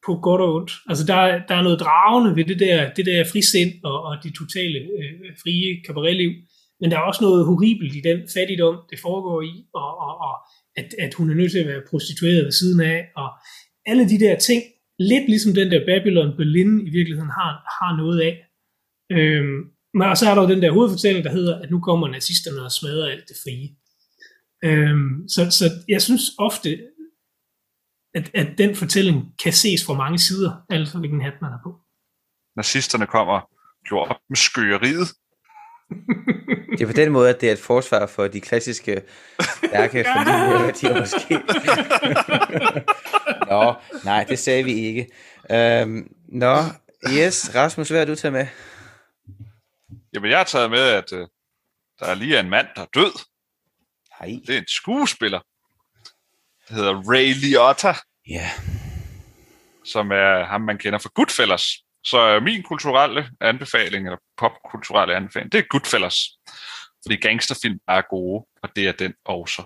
på godt og ondt. Altså der, der er noget dragende ved det der, det der frisind og, og det totale øh, frie cabaretliv, men der er også noget horribelt i den fattigdom, det foregår i, og, og, og at, at hun er nødt til at være prostitueret ved siden af, og alle de der ting, lidt ligesom den der Babylon Berlin i virkeligheden har, har noget af. Øhm, men og så er der jo den der hovedfortælling, der hedder, at nu kommer nazisterne og smadrer alt det frie. Øhm, så, så jeg synes ofte, at, at den fortælling kan ses fra mange sider, altså hvilken hat man er på. Nazisterne kommer gjort op med skøgeriet. Det er på den måde, at det er et forsvar for de klassiske stærke familier, de er måske. Nå, nej, det sagde vi ikke. Øhm, nå, yes, Rasmus, hvad har du taget med? Jamen, jeg har taget med, at uh, der er lige en mand, der er død. Nej. Det er en skuespiller. Det hedder Ray Liotta. Ja. Yeah. Som er ham, man kender fra Goodfellas. Så min kulturelle anbefaling, eller popkulturelle anbefaling, det er Goodfellas. Fordi gangsterfilm er gode, og det er den også.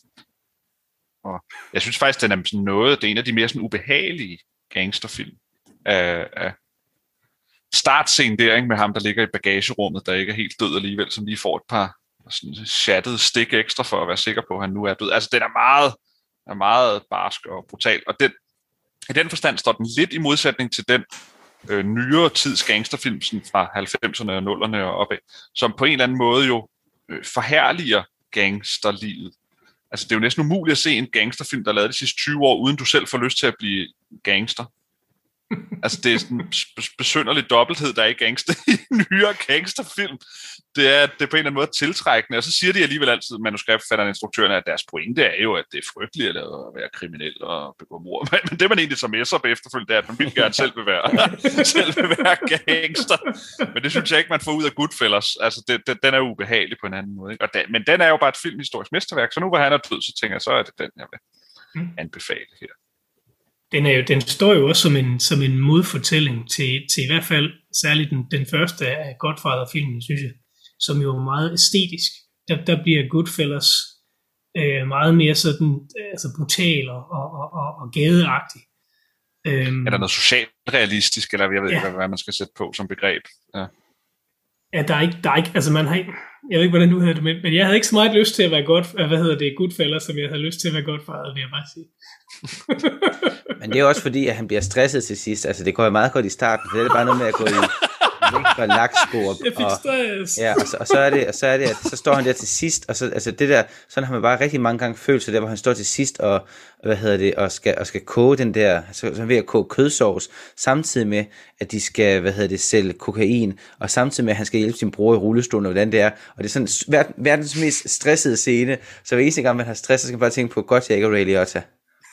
Og jeg synes faktisk, den er sådan noget, det er en af de mere sådan ubehagelige gangsterfilm. Af, af startscenen der, ikke, med ham, der ligger i bagagerummet, der ikke er helt død alligevel, som lige får et par sådan chattede stik ekstra for at være sikker på, at han nu er død. Altså, den er meget, er meget barsk og brutal. Og den, i den forstand står den lidt i modsætning til den øh, nyere tids gangsterfilm sådan fra halvfemserne og nullerne og opad, som på en eller anden måde jo øh, forherliger gangsterlivet. Altså, det er jo næsten umuligt at se en gangsterfilm, der er lavet de sidste tyve år, uden du selv får lyst til at blive gangster. Altså, det er sådan en besynderlig dobbelthed, der er i gangster i nyere gangsterfilm. Det er, det er på en eller anden måde tiltrækkende, og så siger de alligevel altid, manuskriptforfatterne og instruktørerne, at deres pointe er jo, at det er frygteligt at være kriminel og begå mord. Men det, man egentlig tager med sig på efterfølgende, det er, at man vil gerne selv vil være, selv vil være gangster. Men det synes jeg ikke, man får ud af Goodfellas. Altså, det, det, den er ubehagelig på en anden måde. Ikke? Og den, men den er jo bare et filmhistorisk mesterværk, så nu hvor han er død, så tænker jeg, så er det den, jeg vil anbefale her. Den, er jo, den står jo også som en, som en modfortælling til, til i hvert fald særligt den, den første af Godfather-filmen, synes jeg, som jo er meget æstetisk. Der, der bliver Goodfellas øh, meget mere sådan altså brutal og, og, og, og gadeagtig. Øhm, er der noget socialt realistisk, eller jeg ved ikke, ja. hvad man skal sætte på som begreb? Ja. Ja, der er ikke, der er ikke, altså man har ikke, jeg ved ikke, hvordan du havde det med, men jeg havde ikke så meget lyst til at være godt, hvad hedder det, Goodfellas, som jeg havde lyst til at være Godfather, vil jeg bare sige. Men det er også fordi, at han bliver stresset til sidst. Altså, det går jo meget godt i starten, for det er bare noget med at gå i længere lakspor. Jeg fik stress. Ja, og så, og så er det, og så er det, at så står han der til sidst, og så, altså det der, sådan har man bare rigtig mange gange følt sig der, hvor han står til sidst og, hvad hedder det, og skal, og skal koge den der, så, så ved at koge kødsovs, samtidig med, at de skal, hvad hedder det, sælge kokain, og samtidig med, at han skal hjælpe sin bror i rullestolen, og hvordan det er, og det er sådan verdens mest stressede scene, så hver eneste gang, man har stress, så skal man bare tænke på, godt jeg ikke er Ray Liotta.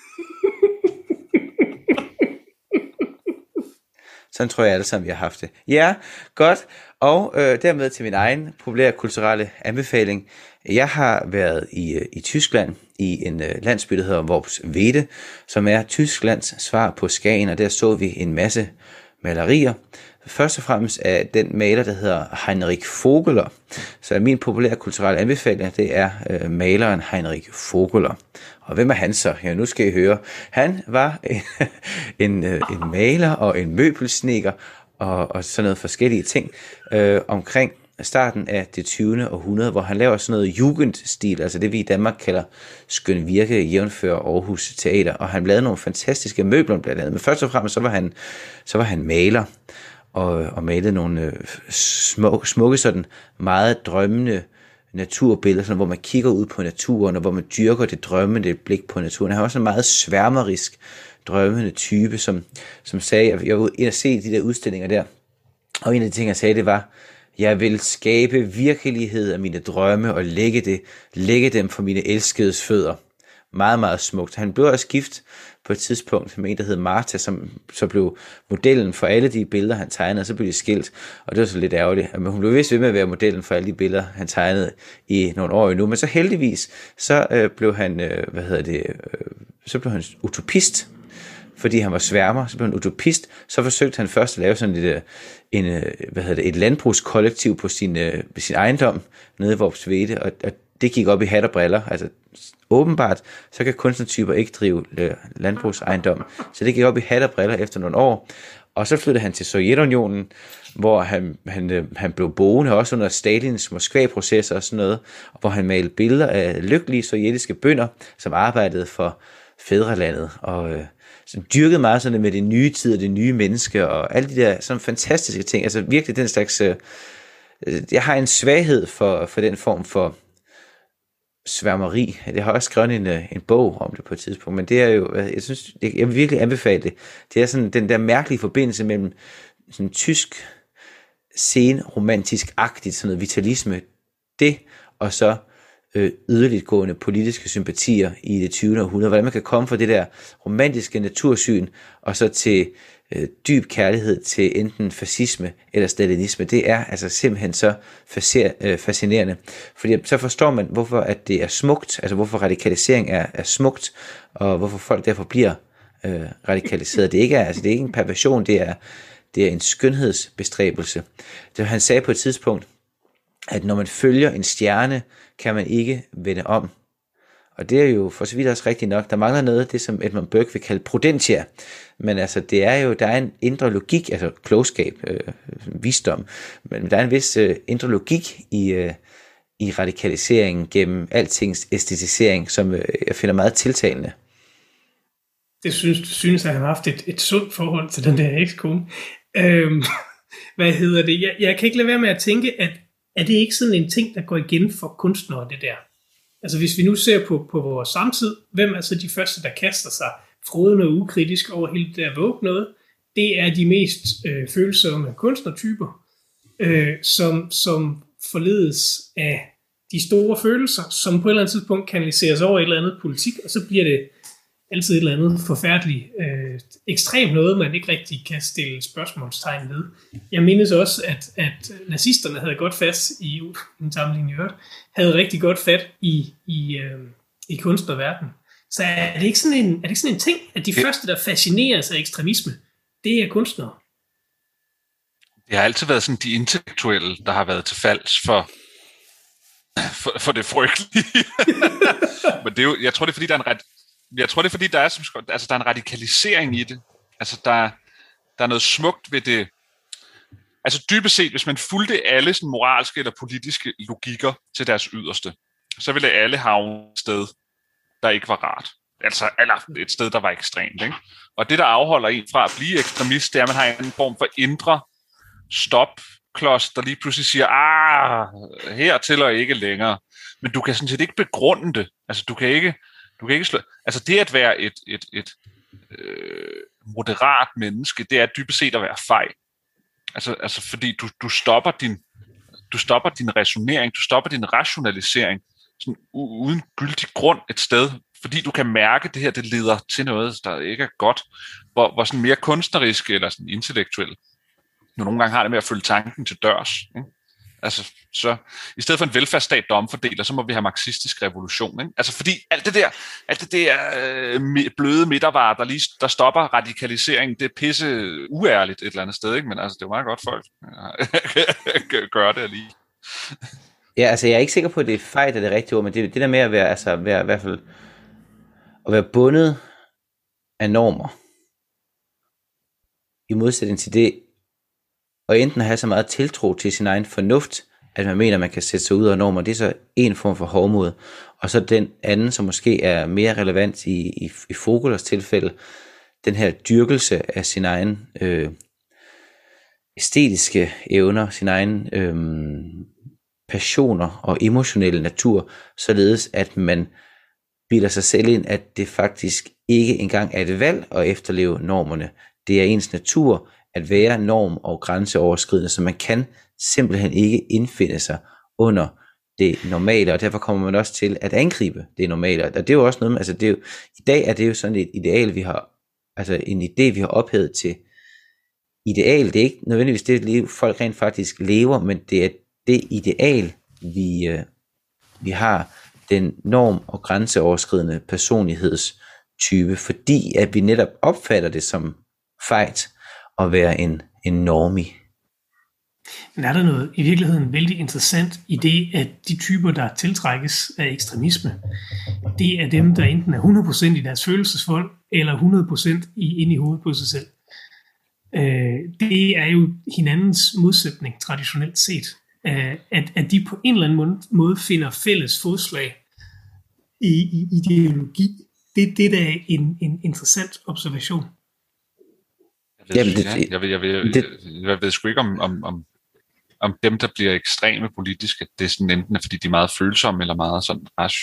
Sådan tror jeg alle sammen, vi har haft det. Ja, godt. Og øh, dermed til min egen populære kulturelle anbefaling. Jeg har været i, øh, i Tyskland i en øh, landsby, der hedder Worpswede, som er Tysklands svar på Skagen, og der så vi en masse malerier. Først og fremmest er den maler, der hedder Heinrich Vogeler. Så min populære kulturelle anbefaling, det er øh, maleren Heinrich Vogeler. Og hvem er han så? Ja, nu skal I høre. Han var en, en, en maler og en møbelsnedker og, og sådan noget forskellige ting øh, omkring starten af det tyvende århundrede, hvor han laver sådan noget jugendstil, altså det vi i Danmark kalder skønvirke, jævnfør Aarhus Teater, og han lavede nogle fantastiske møbler blandt andet. Men først og fremmest så var han, så var han maler og, og malede nogle øh, små, smukke sådan meget drømmende naturbilleder, sådan, hvor man kigger ud på naturen, og hvor man dyrker det drømmende blik på naturen. Han var også en meget sværmerisk, drømmende type, som, som sagde, jeg, jeg var inde og se de der udstillinger der, og en af de ting, jeg sagde, det var, jeg vil skabe virkelighed af mine drømme, og lægge, det, lægge dem for mine elskedes fødder. Meget, meget smukt. Han blev også gift på et tidspunkt med en, der hed Martha, som så blev modellen for alle de billeder, han tegnede, og så blev de skilt, og det var så lidt ærgerligt. Men hun blev vist ved med at være modellen for alle de billeder, han tegnede i nogle år endnu, men så heldigvis, så øh, blev han, øh, hvad hedder det, øh, så blev han utopist, fordi han var sværmer, så blev han utopist, så forsøgte han først at lave sådan et, en, hvad hedder det, et landbrugskollektiv på sin, øh, sin ejendom, nede i Worpswede, og, og det gik op i hat og briller. Altså åbenbart, så kan kunstnertyper ikke drive øh, landbrugsejendom. Så det gik op i hat og briller efter nogle år. Og så flyttede han til Sovjetunionen, hvor han, han, øh, han blev boende, også under Stalins Moskva-processer og sådan noget, hvor han malede billeder af lykkelige sovjetiske bønder, som arbejdede for fædrelandet, og øh, som dyrkede meget sådan med det nye tid og det nye menneske, og alle de der sådan fantastiske ting. Altså virkelig den slags... Øh, jeg har en svaghed for, for den form for sværmeri. Jeg har også skrevet en, en bog om det på et tidspunkt, men det er jo, jeg synes, jeg vil virkelig anbefale det. Det er sådan den der mærkelige forbindelse mellem sådan tysk sen-romantisk-agtigt, sådan noget vitalisme, det, og så øh, yderligt gående politiske sympatier i det tyvende århundrede. Hvordan man kan komme fra det der romantiske natursyn, og så til øh, dyb kærlighed til enten fascisme eller stalinisme. Det er altså simpelthen så fascinerende. Fordi så forstår man, hvorfor at det er smukt, altså hvorfor radikalisering er, er smukt, og hvorfor folk derfor bliver øh, radikaliseret. Det er ikke er, altså det er ikke en perversion, det er, det er en skønhedsbestræbelse. Det, han sagde på et tidspunkt, at når man følger en stjerne, kan man ikke vende om. Og det er jo for så vidt også rigtigt nok. Der mangler noget, det som Edmund Burke vil kalde prudentia. Men altså, det er jo, der er en indre logik, altså klogskab, øh, visdom. Men der er en vis øh, indre logik i, øh, i radikaliseringen gennem altings æstetisering, som øh, jeg finder meget tiltalende. Det synes, synes at han har haft et, et sundt forhold til den der ekskone. Øhm, hvad hedder det? Jeg, jeg kan ikke lade være med at tænke, at er det ikke sådan en ting, der går igen for kunstnere, det der? Altså hvis vi nu ser på, på vores samtid, hvem er så de første, der kaster sig frådende og ukritisk over hele det der Vogue noget? Det er de mest øh, følsomme kunstnertyper, øh, som, som forledes af de store følelser, som på et eller andet tidspunkt kanaliseres over et eller andet politik, og så bliver det altid et eller andet forfærdeligt, øh, ekstremt noget, man ikke rigtig kan stille spørgsmålstegn ved. Jeg mindes også, at, at nazisterne havde godt fast i en sammenligning i øvrigt, havde rigtig godt fat i, i, øh, i kunstnerverdenen. Så er det ikke sådan en, er det ikke sådan en ting, at de første, der fascineres af ekstremisme, det er kunstnere? Det har altid været sådan de intellektuelle, der har været til falds for, for, for det frygtelige. Men det er jo, jeg tror, det er fordi, der er en ret Jeg tror, det er fordi, der er, som, altså, der er en radikalisering i det. Altså, der, der er noget smukt ved det. Altså, dybest set, hvis man fulgte alle sådan, moralske eller politiske logikker til deres yderste, så ville alle havne et sted, der ikke var rart. Altså, eller et sted, der var ekstremt. Ikke? Og det, der afholder en fra at blive ekstremist, det er, at man har en form for indre stopklods, der lige pludselig siger, ah, her tæller ikke længere. Men du kan sådan set ikke begrunde det. Altså, du kan ikke... Du kan ikke slå... Altså det at være et, et, et øh, moderat menneske, det er dybest set at være fejl. Altså, altså fordi du, du stopper din du stopper din resonering, du stopper din rationalisering sådan uden gyldig grund et sted, fordi du kan mærke, at det her det leder til noget, der ikke er godt, hvor, hvor sådan mere kunstnerisk eller sådan intellektuel, nu nogle gange har det med at følge tanken til dørs. Ikke? Altså, så i stedet for en velfærdsstat, der omfordeler, så må vi have marxistisk revolution. Ikke? Altså, fordi alt det der, alt det der øh, bløde midtervarer, der lige der stopper radikaliseringen, det er pisse uærligt et eller andet sted, ikke? Men altså, det er jo meget godt, folk gør det lige. Ja, altså, jeg er ikke sikker på, at det er fejl, er det rigtige ord, men det, det der med at være, altså, være, i hvert fald, at være bundet af normer, i modsætning til det, og enten have så meget tiltro til sin egen fornuft, at man mener, at man kan sætte sig ud af normer, det er så en form for hovmod. Og så den anden, som måske er mere relevant i, i, i Vogelers tilfælde, den her dyrkelse af sin egen øh, æstetiske evner, sin egen øh, passioner og emotionelle natur, således at man bilder sig selv ind, at det faktisk ikke engang er et valg at efterleve normerne. Det er ens natur, at være norm- og grænseoverskridende, så man kan simpelthen ikke indfinde sig under det normale, og derfor kommer man også til at angribe det normale, og det er jo også noget, altså det er jo, i dag er det jo sådan et ideal, vi har, altså en idé, vi har ophævet til ideal, det er ikke nødvendigvis det liv, folk rent faktisk lever, men det er det ideal, vi, øh, vi har, den norm- og grænseoverskridende personlighedstype, fordi at vi netop opfatter det som fejt, at være en, en normie. Men er der noget i virkeligheden vældig interessant i det, at de typer, der tiltrækkes af ekstremisme, det er dem, der enten er hundrede procent i deres følelsesvold, eller hundrede procent i, ind i hovedet på sig selv. Øh, det er jo hinandens modsætning, traditionelt set. Øh, at, at de på en eller anden måde finder fælles fodslag i, i ideologi. Det, det er en, en interessant observation. Jeg ved, Jamen, det, ja, jeg, ved, jeg, ved, det, jeg, jeg ved sgu ikke om, om, om, om dem, der bliver ekstreme politisk, at det er sådan enten, fordi de er meget følsomme, eller meget sådan rash.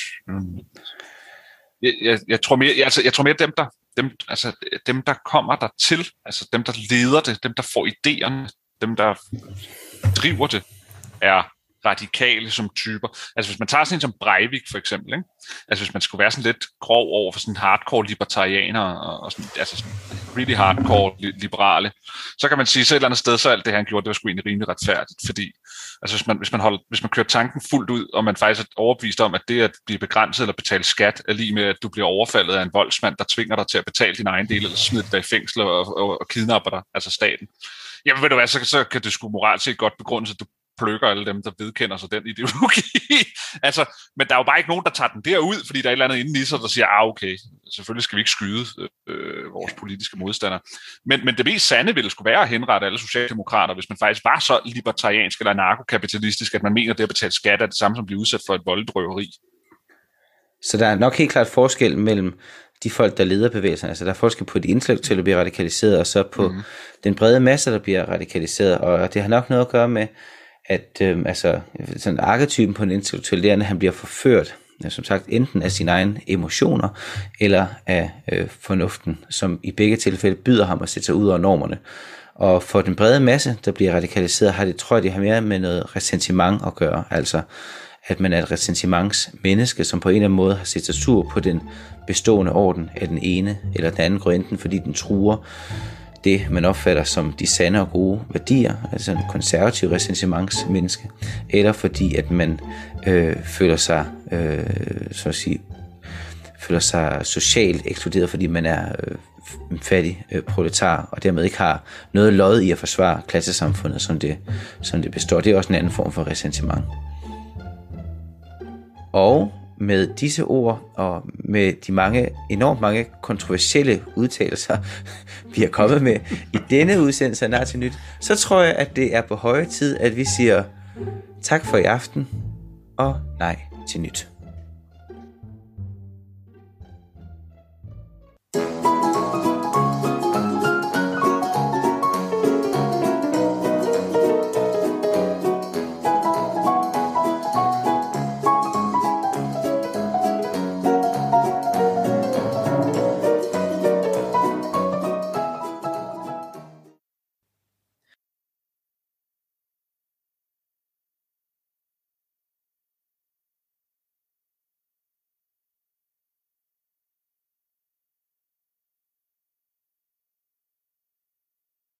Jeg, jeg, jeg, tror mere, jeg, altså, jeg tror mere, dem der, dem, altså, dem, der kommer der til, altså dem, der leder det, dem, der får idéerne, dem, der driver det, er radikale som typer. Altså hvis man tager sådan en som Breivik for eksempel, ikke? Altså hvis man skulle være sådan lidt grov over for sådan hardcore libertarianer og, og sådan, altså sådan really hardcore li- liberale, så kan man sige, så et eller andet sted, så alt det han gjorde, det var sgu egentlig rimelig retfærdigt, fordi altså hvis man, hvis man, holder, hvis man kører tanken fuldt ud, og man faktisk er overbevist om, at det at blive begrænset eller betale skat, er lige med, at du bliver overfaldet af en voldsmand, der tvinger dig til at betale din egen del, eller smider dig i fængsel og, og, og kidnapper dig, altså staten. Jamen ved du hvad, så, så kan det sgu moralt set godt begrundes, at du plukker alle dem, der vedkender sig den ideologi. altså, men der er jo bare ikke nogen, der tager den derud, fordi der er et eller andet inden i sig, der siger, ah okay, selvfølgelig skal vi ikke skyde øh, vores politiske modstandere. Men, men det mest sande ville skulle være at henrette alle socialdemokrater, hvis man faktisk var så libertariansk eller narkokapitalistisk, at man mener, at det at betale skat er det samme som at blive udsat for et voldeligt røveri. Så der er nok helt klart forskel mellem de folk, der leder bevægelsen. Altså der er forskel på de intellektuelle, der bliver radikaliseret, og så på mm-hmm. den brede masse, der bliver radikaliseret. Og det har nok noget at gøre med, at øh, altså, sådan arketypen på en intellektuel lærende, han bliver forført, ja, som sagt, enten af sine egne emotioner, eller af øh, fornuften, som i begge tilfælde byder ham at sætte sig ud over normerne. Og for den brede masse, der bliver radikaliseret, har det, tror jeg, det har mere med noget ressentiment at gøre, altså at man er et ressentimentsmenneske, som på en eller anden måde har set sig sur på den bestående orden af den ene eller den anden, går enten fordi den truer det, man opfatter som de sande og gode værdier, altså en konservativ ressentimentsmenneske, eller fordi at man øh, føler sig, øh, så at sige, føler sig socialt ekskluderet, fordi man er øh, en fattig øh, proletar, og dermed ikke har noget lod i at forsvare klassesamfundet, som det, som det består. Det er også en anden form for ressentiment. Og med disse ord, og med de mange, enormt mange kontroversielle udtalelser, vi har kommet med i denne udsendelse af Nej til Nyt, så tror jeg, at det er på høje tid, at vi siger tak for i aften, og nej til nyt.